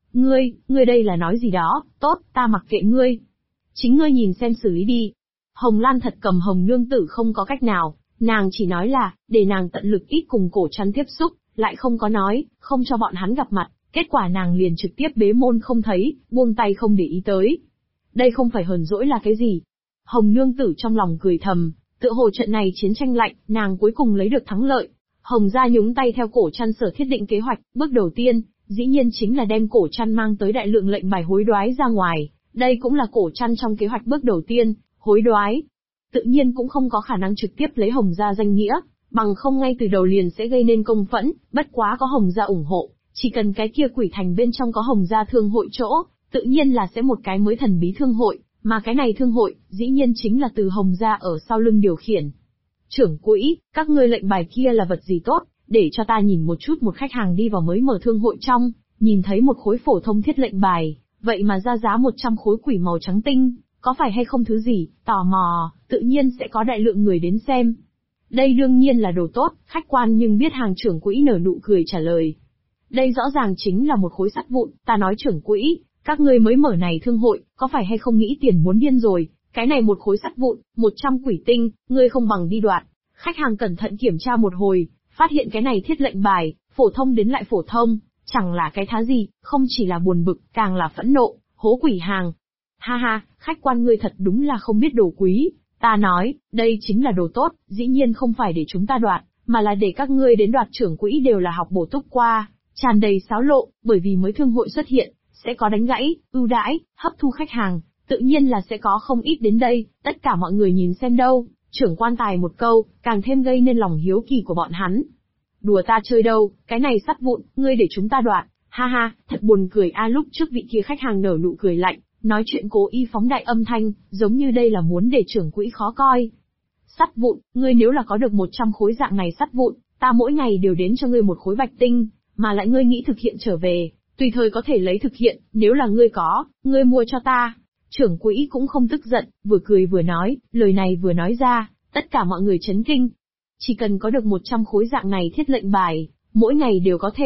Ngươi đây là nói gì đó, tốt, ta mặc kệ ngươi. Chính ngươi nhìn xem xử lý đi. Hồng Lan thật cầm Hồng nương tử không có cách nào, nàng chỉ nói là, để nàng tận lực ít cùng Cổ Trăn tiếp xúc, lại không có nói, không cho bọn hắn gặp mặt, kết quả nàng liền trực tiếp bế môn không thấy, buông tay không để ý tới. Đây không phải hờn dỗi là cái gì? Hồng nương tử trong lòng cười thầm, tựa hồ trận này chiến tranh lạnh, nàng cuối cùng lấy được thắng lợi. Hồng gia nhúng tay theo Cổ Trăn sở thiết định kế hoạch, bước đầu tiên, dĩ nhiên chính là đem Cổ Trăn mang tới đại lượng lệnh bài hối đoái ra ngoài, đây cũng là Cổ Trăn trong kế hoạch bước đầu tiên, hối đoái. Tự nhiên cũng không có khả năng trực tiếp lấy Hồng gia danh nghĩa, bằng không ngay từ đầu liền sẽ gây nên công phẫn, bất quá có Hồng gia ủng hộ, chỉ cần cái kia quỷ thành bên trong có Hồng gia thương hội chỗ, tự nhiên là sẽ một cái mới thần bí thương hội, mà cái này thương hội, dĩ nhiên chính là từ Hồng gia ở sau lưng điều khiển. Trưởng quỹ, các ngươi lệnh bài kia là vật gì tốt, để cho ta nhìn một chút. Một khách hàng đi vào mới mở thương hội trong, nhìn thấy một khối phổ thông thiết lệnh bài, vậy mà ra giá 100 khối quỷ màu trắng tinh, có phải hay không thứ gì, tò mò, tự nhiên sẽ có đại lượng người đến xem. Đây đương nhiên là đồ tốt, khách quan nhưng biết hàng. Trưởng quỹ nở nụ cười trả lời. Đây rõ ràng chính là một khối sắt vụn, ta nói trưởng quỹ, các ngươi mới mở này thương hội, có phải hay không nghĩ tiền muốn điên rồi, cái này một khối sắt vụn, 100 quỷ tinh, ngươi không bằng đi đoạt. Khách hàng cẩn thận kiểm tra một hồi, phát hiện cái này thiết lệnh bài, phổ thông đến lại phổ thông, chẳng là cái thá gì, không chỉ là buồn bực, càng là phẫn nộ, hố quỷ hàng. Ha ha, khách quan ngươi thật đúng là không biết đồ quý, ta nói, đây chính là đồ tốt, dĩ nhiên không phải để chúng ta đoạt, mà là để các ngươi đến đoạt. Trưởng quỹ đều là học bổ túc qua, tràn đầy xáo lộ, bởi vì mới thương hội xuất hiện, sẽ có đánh gãy, ưu đãi, hấp thu khách hàng, tự nhiên là sẽ có không ít đến đây, tất cả mọi người nhìn xem đâu. Trưởng quan tài một câu, càng thêm gây nên lòng hiếu kỳ của bọn hắn. Đùa ta chơi đâu, cái này sắt vụn, ngươi để chúng ta đoạt, ha ha, thật buồn cười a. Lúc trước vị kia khách hàng nở nụ cười lạnh, nói chuyện cố ý phóng đại âm thanh, giống như đây là muốn để trưởng quỹ khó coi. Sắt vụn, ngươi nếu là có được 100 khối dạng này sắt vụn, ta mỗi ngày đều đến cho ngươi một khối bạch tinh, mà lại ngươi nghĩ thực hiện trở về, tùy thời có thể lấy thực hiện, nếu là ngươi có, ngươi mua cho ta. Trưởng quỹ cũng không tức giận, vừa cười vừa nói, lời này vừa nói ra, tất cả mọi người chấn kinh. Chỉ cần có được 100 khối dạng này thiết lệnh bài, mỗi ngày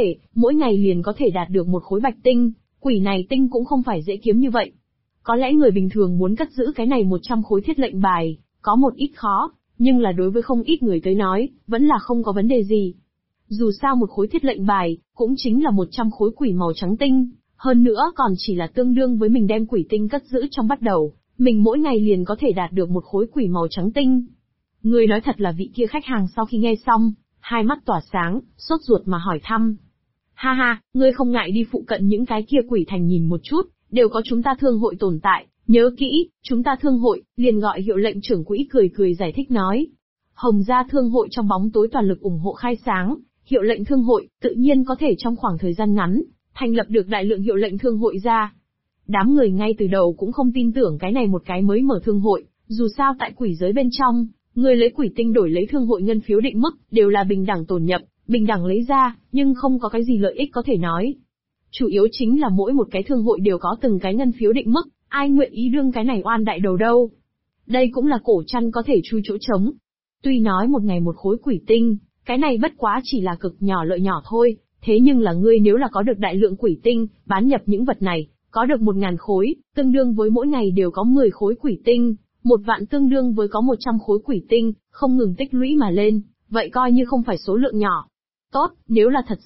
liền có thể đạt được một khối bạch tinh, quỷ này tinh cũng không phải dễ kiếm như vậy. Có lẽ người bình thường muốn cất giữ cái này 100 khối thiết lệnh bài, có một ít khó, nhưng là đối với không ít người tới nói, vẫn là không có vấn đề gì. Dù sao một khối thiết lệnh bài, cũng chính là 100 khối quỷ màu trắng tinh, hơn nữa còn chỉ là tương đương với mình đem quỷ tinh cất giữ trong bắt đầu, mình mỗi ngày liền có thể đạt được một khối quỷ màu trắng tinh. Người nói thật là vị kia khách hàng sau khi nghe xong, hai mắt tỏa sáng, sốt ruột mà hỏi thăm. Ha ha, ngươi không ngại đi phụ cận những cái kia quỷ thành nhìn một chút, đều có chúng ta thương hội tồn tại, nhớ kỹ, chúng ta thương hội, liền gọi hiệu lệnh. Trưởng quỹ cười cười giải thích nói. Hồng gia thương hội trong bóng tối toàn lực ủng hộ khai sáng, hiệu lệnh thương hội, tự nhiên có thể trong khoảng thời gian ngắn, thành lập được đại lượng hiệu lệnh thương hội ra. Đám người ngay từ đầu cũng không tin tưởng cái này một cái mới mở thương hội, dù sao tại quỷ giới bên trong, người lấy quỷ tinh đổi lấy thương hội ngân phiếu định mức, đều là bình đẳng tồn nhập, bình đẳng lấy ra, nhưng không có cái gì lợi ích có thể nói. Chủ yếu chính là mỗi một cái thương hội đều có từng cái ngân phiếu định mức, ai nguyện ý đương cái này oan đại đầu đâu. Đây cũng là Cổ Trăn có thể chui chỗ trống. Tuy nói một ngày một khối quỷ tinh, cái này bất quá chỉ là cực nhỏ lợi nhỏ thôi, thế nhưng là ngươi nếu là có được đại lượng quỷ tinh, bán nhập những vật này, có được 1000 khối, tương đương với mỗi ngày đều có 10 khối quỷ tinh, 1 vạn tương đương với có 100 khối quỷ tinh, không ngừng tích lũy mà lên, vậy coi như không phải số lượng nhỏ. Tốt, nếu là thật sự,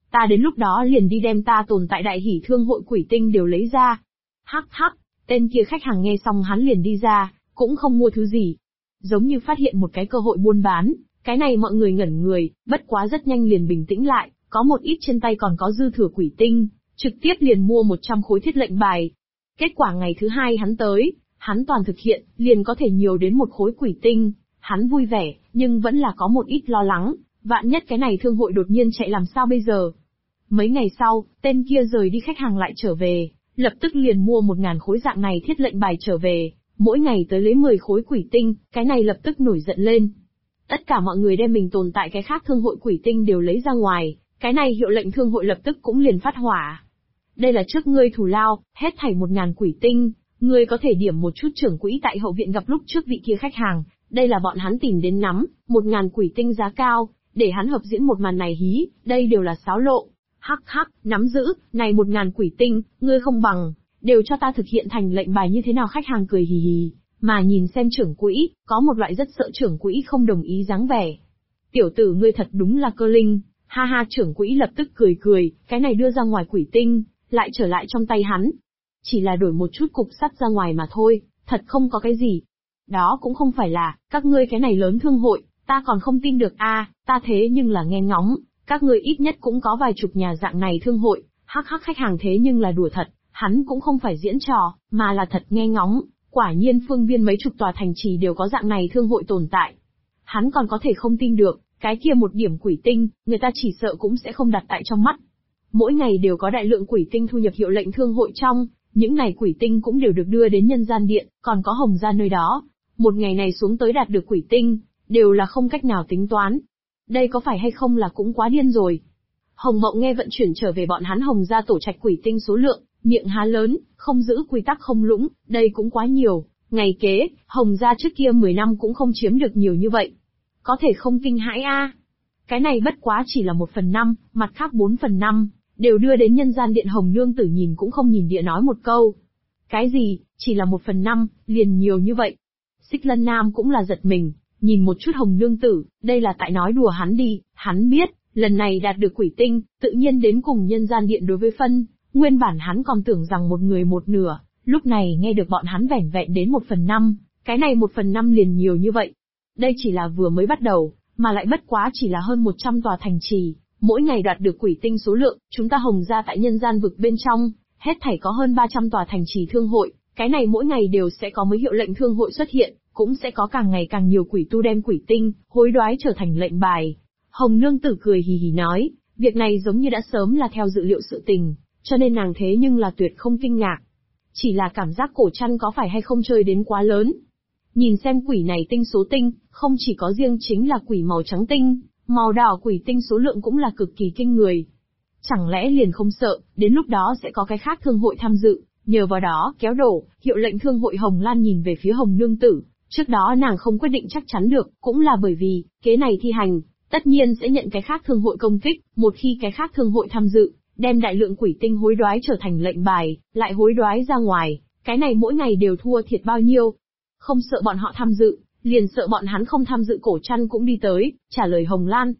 ta đến lúc đó liền đi đem ta tồn tại đại hỷ thương hội quỷ tinh đều lấy ra. Hắc hắc, tên kia khách hàng nghe xong hắn liền đi ra, cũng không mua thứ gì. Giống như phát hiện một cái cơ hội buôn bán, cái này mọi người ngẩn người, bất quá rất nhanh liền bình tĩnh lại, có một ít trên tay còn có dư thừa quỷ tinh, trực tiếp liền mua 100 khối thiết lệnh bài. Kết quả ngày thứ hai hắn tới, hắn toàn thực hiện, liền có thể nhiều đến 1 khối quỷ tinh. Hắn vui vẻ, nhưng vẫn là có một ít lo lắng, vạn nhất cái này thương hội đột nhiên chạy làm sao bây giờ. Mấy ngày sau, tên kia rời đi khách hàng lại trở về, lập tức liền mua 1000 khối dạng này thiết lệnh bài trở về, mỗi ngày tới lấy 10 khối quỷ tinh, cái này lập tức nổi giận lên. Tất cả mọi người đem mình tồn tại cái khác thương hội quỷ tinh đều lấy ra ngoài, cái này hiệu lệnh thương hội lập tức cũng liền phát hỏa. Đây là trước ngươi thù lao, hết thảy 1000 quỷ tinh, ngươi có thể điểm một chút trưởng quỹ tại hậu viện gặp lúc trước vị kia khách hàng, đây là bọn hắn tìm đến nắm, 1000 quỷ tinh giá cao, để hắn hợp diễn một màn này hí, đây đều là xáo lộ. Hắc hắc, nắm giữ, này 1000 quỷ tinh, ngươi không bằng, đều cho ta thực hiện thành lệnh bài như thế nào? Khách hàng cười hì hì, mà nhìn xem trưởng quỹ, có một loại rất sợ trưởng quỹ không đồng ý dáng vẻ. Tiểu tử ngươi thật đúng là cơ linh, ha ha, trưởng quỹ lập tức cười cười, cái này đưa ra ngoài quỷ tinh, lại trở lại trong tay hắn. Chỉ là đổi một chút cục sắt ra ngoài mà thôi, thật không có cái gì. Đó cũng không phải là, các ngươi cái này lớn thương hội, ta còn không tin được ta thế nhưng là nghe ngóng, các ngươi ít nhất cũng có vài chục nhà dạng này thương hội, hắc hắc, khách hàng thế nhưng là đùa thật, hắn cũng không phải diễn trò, mà là thật nghe ngóng, quả nhiên phương viên mấy chục tòa thành trì đều có dạng này thương hội tồn tại. Hắn còn có thể không tin được, cái kia một điểm quỷ tinh, người ta chỉ sợ cũng sẽ không đặt tại trong mắt. Mỗi ngày đều có đại lượng quỷ tinh thu nhập hiệu lệnh thương hội trong, những này quỷ tinh cũng đều được đưa đến nhân gian điện, còn có Hồng gia nơi đó. Một ngày này xuống tới đạt được quỷ tinh, đều là không cách nào tính toán. Đây có phải hay không là cũng quá điên rồi. Hồng Mộng nghe vận chuyển trở về bọn hắn Hồng gia tổ trạch quỷ tinh số lượng, miệng há lớn, không giữ quy tắc không lũng, đây cũng quá nhiều. Ngày kế, Hồng gia trước kia 10 năm cũng không chiếm được nhiều như vậy. Có thể không kinh hãi Cái này bất quá chỉ là 1/5, mặt khác 4/5, đều đưa đến nhân gian điện. Hồng nương tử nhìn cũng không nhìn địa nói một câu. Cái gì, chỉ là 1/5, liền nhiều như vậy. Xích Lân Nam cũng là giật mình, nhìn một chút Hồng nương tử, đây là tại nói đùa hắn đi, hắn biết, lần này đạt được quỷ tinh, tự nhiên đến cùng nhân gian điện đối với phân, nguyên bản hắn còn tưởng rằng một người một nửa, lúc này nghe được bọn hắn vẻn vẹn đến 1/5, cái này 1/5 liền nhiều như vậy. Đây chỉ là vừa mới bắt đầu, mà lại bất quá chỉ là hơn 100 tòa thành trì, mỗi ngày đạt được quỷ tinh số lượng, chúng ta Hồng gia tại nhân gian vực bên trong, hết thảy có hơn 300 tòa thành trì thương hội, cái này mỗi ngày đều sẽ có mới hiệu lệnh thương hội xuất hiện, cũng sẽ có càng ngày càng nhiều quỷ tu đem quỷ tinh, hối đoái trở thành lệnh bài. Hồng nương tử cười hì hì nói, việc này giống như đã sớm là theo dự liệu sự tình, cho nên nàng thế nhưng là tuyệt không kinh ngạc. Chỉ là cảm giác Cổ Trăn có phải hay không chơi đến quá lớn. Nhìn xem quỷ này tinh số tinh, không chỉ có riêng chính là quỷ màu trắng tinh, màu đỏ quỷ tinh số lượng cũng là cực kỳ kinh người. Chẳng lẽ liền không sợ, đến lúc đó sẽ có cái khác thương hội tham dự, nhờ vào đó kéo đổ, hiệu lệnh thương hội. Hồng Lan nhìn về phía Hồng nương tử, trước đó nàng không quyết định chắc chắn được, cũng là bởi vì, kế này thi hành, tất nhiên sẽ nhận cái khác thương hội công kích, một khi cái khác thương hội tham dự, đem đại lượng quỷ tinh hối đoái trở thành lệnh bài, lại hối đoái ra ngoài, cái này mỗi ngày đều thua thiệt bao nhiêu. Không sợ bọn họ tham dự, liền sợ bọn hắn không tham dự. Cổ Trăn cũng đi tới, trả lời Hồng Lan.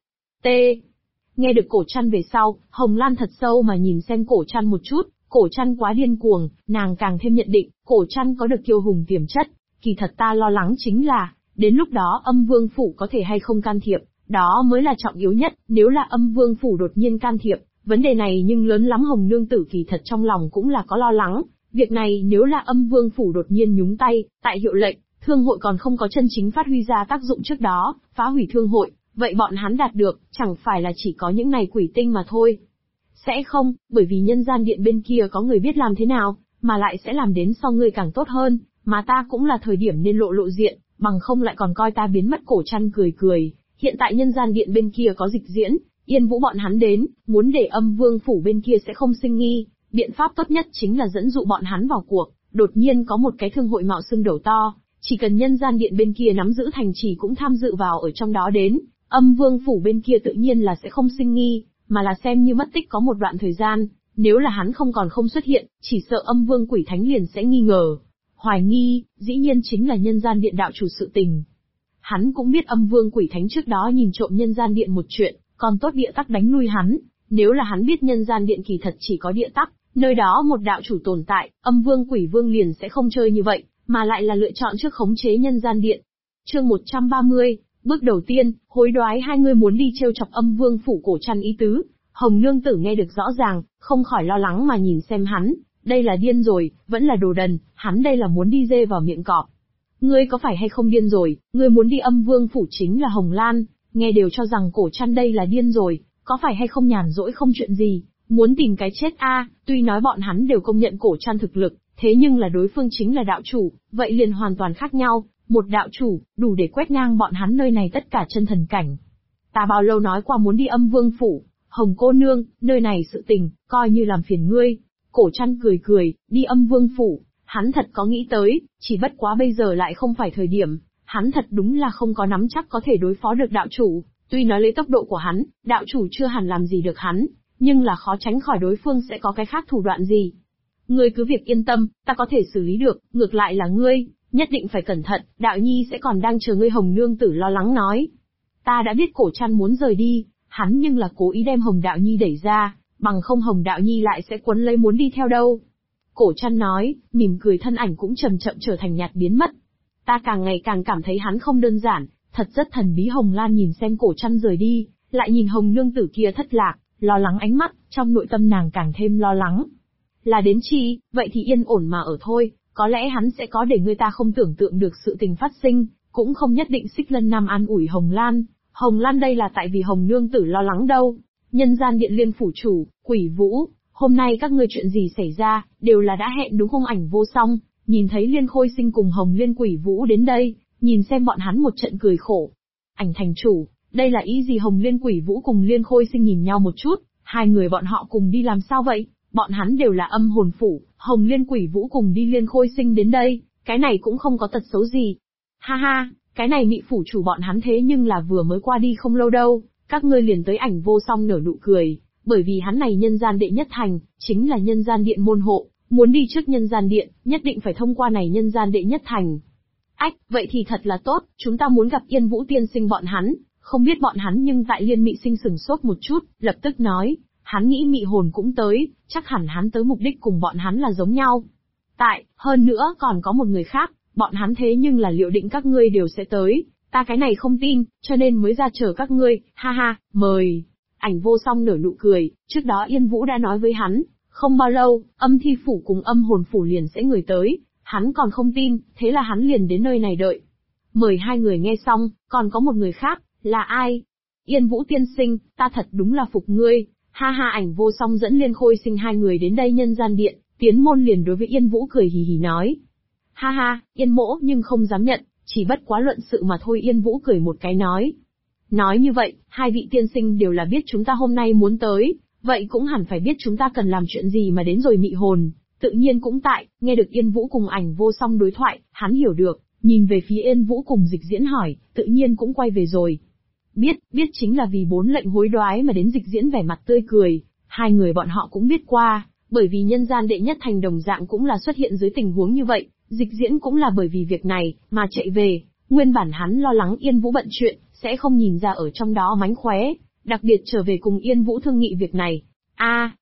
Nghe được Cổ Trăn về sau, Hồng Lan thật sâu mà nhìn xem Cổ Trăn một chút, Cổ Trăn quá điên cuồng, nàng càng thêm nhận định, Cổ Trăn có được kiêu hùng tiềm chất. Kỳ thật ta lo lắng chính là, đến lúc đó Âm Vương Phủ có thể hay không can thiệp, đó mới là trọng yếu nhất. Nếu là Âm Vương Phủ đột nhiên can thiệp, vấn đề này nhưng lớn lắm. Hồng nương tử kỳ thật trong lòng cũng là có lo lắng, việc này nếu là Âm Vương Phủ đột nhiên nhúng tay, tại hiệu lệnh, thương hội còn không có chân chính phát huy ra tác dụng trước đó, phá hủy thương hội, vậy bọn hắn đạt được, chẳng phải là chỉ có những này quỷ tinh mà thôi. Sẽ không, bởi vì nhân gian điện bên kia có người biết làm thế nào, mà lại sẽ làm đến so ngươi càng tốt hơn, mà ta cũng là thời điểm nên lộ diện, bằng không lại còn coi ta biến mất. Cổ Trăn cười cười, hiện tại nhân gian điện bên kia có dịch diễn, Yên Vũ bọn hắn đến, muốn để Âm Vương Phủ bên kia sẽ không sinh nghi, biện pháp tốt nhất chính là dẫn dụ bọn hắn vào cuộc. Đột nhiên có một cái thương hội mạo xưng đầu to, chỉ cần nhân gian điện bên kia nắm giữ thành trì cũng tham dự vào ở trong đó đến, Âm Vương Phủ bên kia tự nhiên là sẽ không sinh nghi, mà là xem như mất tích có một đoạn thời gian. Nếu là hắn không xuất hiện, chỉ sợ Âm Vương Quỷ Thánh liền sẽ nghi ngờ. Hoài nghi, dĩ nhiên chính là nhân gian điện đạo chủ sự tình. Hắn cũng biết Âm Vương Quỷ Thánh trước đó nhìn trộm nhân gian điện một chuyện, còn tốt địa tắc đánh lui hắn, Nếu là hắn biết nhân gian điện kỳ thật chỉ có địa tắc, nơi đó một đạo chủ tồn tại, âm vương quỷ vương liền sẽ không chơi như vậy, mà lại là lựa chọn trước khống chế nhân gian điện. Chương 130, bước đầu tiên, hối đoái hai người muốn đi trêu chọc âm vương phủ Cổ Trăn ý tứ. Hồng nương tử nghe được rõ ràng, không khỏi lo lắng mà nhìn xem hắn, đây là điên rồi, vẫn là đồ đần, hắn đây là muốn đi dê vào miệng cọp. Ngươi có phải hay không điên rồi, ngươi muốn đi âm vương phủ chính là Hồng Lan, nghe đều cho rằng Cổ Trăn đây là điên rồi, có phải hay không nhàn rỗi không chuyện gì, muốn tìm cái chết a? Tuy nói bọn hắn đều công nhận Cổ Trăn thực lực, thế nhưng là đối phương chính là đạo chủ, vậy liền hoàn toàn khác nhau, một đạo chủ, đủ để quét ngang bọn hắn nơi này tất cả chân thần cảnh. Ta bao lâu nói qua muốn đi âm vương phủ, Hồng cô nương, nơi này sự tình, coi như làm phiền ngươi. Cổ Trăn cười cười, đi âm vương phủ, hắn thật có nghĩ tới, chỉ bất quá bây giờ lại không phải thời điểm, hắn thật đúng là không có nắm chắc có thể đối phó được đạo chủ, tuy nói lấy tốc độ của hắn, đạo chủ chưa hẳn làm gì được hắn, nhưng là khó tránh khỏi đối phương sẽ có cái khác thủ đoạn gì. Ngươi cứ việc yên tâm, ta có thể xử lý được, ngược lại là ngươi, nhất định phải cẩn thận, đạo nhi sẽ còn đang chờ ngươi. Hồng nương tử lo lắng nói. Ta đã biết Cổ Trăn muốn rời đi, hắn nhưng là cố ý đem Hồng đạo nhi đẩy ra, bằng không Hồng đạo nhi lại sẽ quấn lấy muốn đi theo đâu. Cổ Trăn nói, mỉm cười thân ảnh cũng chậm chậm trở thành nhạt biến mất. Ta càng ngày càng cảm thấy hắn không đơn giản, thật rất thần bí. Hồng Lan nhìn xem Cổ Trăn rời đi, lại nhìn Hồng nương tử kia thất lạc, lo lắng ánh mắt, trong nội tâm nàng càng thêm lo lắng. Là đến chi, vậy thì yên ổn mà ở thôi, có lẽ hắn sẽ có để người ta không tưởng tượng được sự tình phát sinh, cũng không nhất định. Xích Lân Nam an ủi Hồng Lan. Hồng Lan đây là tại vì Hồng nương tử lo lắng đâu. Nhân gian điện liên phủ chủ, Quỷ Vũ, hôm nay các ngươi chuyện gì xảy ra, đều là đã hẹn đúng không? Ảnh Vô Song, nhìn thấy Liên Khôi Sinh cùng Hồng Liên Quỷ Vũ đến đây, nhìn xem bọn hắn một trận cười khổ. Ảnh thành chủ, đây là ý gì? Hồng Liên Quỷ Vũ cùng Liên Khôi Sinh nhìn nhau một chút, hai người bọn họ cùng đi làm sao vậy? Bọn hắn đều là âm hồn phủ, Hồng Liên Quỷ Vũ cùng đi Liên Khôi Sinh đến đây, cái này cũng không có tật xấu gì. Ha ha, cái này Mị phủ chủ bọn hắn thế nhưng là vừa mới qua đi không lâu đâu, các ngươi liền tới. Ảnh Vô Song nở nụ cười, bởi vì hắn này nhân gian đệ nhất thành, chính là nhân gian điện môn hộ, muốn đi trước nhân gian điện, nhất định phải thông qua này nhân gian đệ nhất thành. Ách, vậy thì thật là tốt, chúng ta muốn gặp Yên Vũ tiên sinh bọn hắn, không biết bọn hắn. Nhưng tại Liên Mị Sinh sửng sốt một chút, lập tức nói, hắn nghĩ Mị hồn cũng tới, chắc hẳn hắn tới mục đích cùng bọn hắn là giống nhau. Hơn nữa còn có một người khác, bọn hắn thế nhưng là liệu định các ngươi đều sẽ tới, ta cái này không tin, cho nên mới ra chờ các ngươi, ha ha, mời. Ảnh Vô Song nở nụ cười, trước đó Yên Vũ đã nói với hắn, không bao lâu, âm thi phủ cùng âm hồn phủ liền sẽ người tới, hắn còn không tin, thế là hắn liền đến nơi này đợi. Mời hai người nghe xong, còn có một người khác, là ai? Yên Vũ tiên sinh, ta thật đúng là phục ngươi, ha ha. Ảnh Vô Song dẫn Liên Khôi Sinh hai người đến đây nhân gian điện, tiến môn liền đối với Yên Vũ cười hì hì nói. Ha ha, Yên mỗ nhưng không dám nhận, chỉ bất quá luận sự mà thôi. Yên Vũ cười một cái nói. Nói như vậy, hai vị tiên sinh đều là biết chúng ta hôm nay muốn tới, vậy cũng hẳn phải biết chúng ta cần làm chuyện gì mà đến rồi. Mị hồn, tự nhiên cũng tại. Nghe được Yên Vũ cùng Ảnh Vô Song đối thoại, hắn hiểu được, nhìn về phía Yên Vũ cùng Dịch Diễn hỏi, tự nhiên cũng quay về rồi. Biết chính là vì 4 lệnh hối đoái mà đến. Dịch Diễn vẻ mặt tươi cười, hai người bọn họ cũng biết qua, bởi vì nhân gian đệ nhất thành đồng dạng cũng là xuất hiện dưới tình huống như vậy, Dịch Diễn cũng là bởi vì việc này mà chạy về. Nguyên bản hắn lo lắng Yên Vũ bận chuyện, sẽ không nhìn ra ở trong đó mánh khóe, đặc biệt trở về cùng Yên Vũ thương nghị việc này.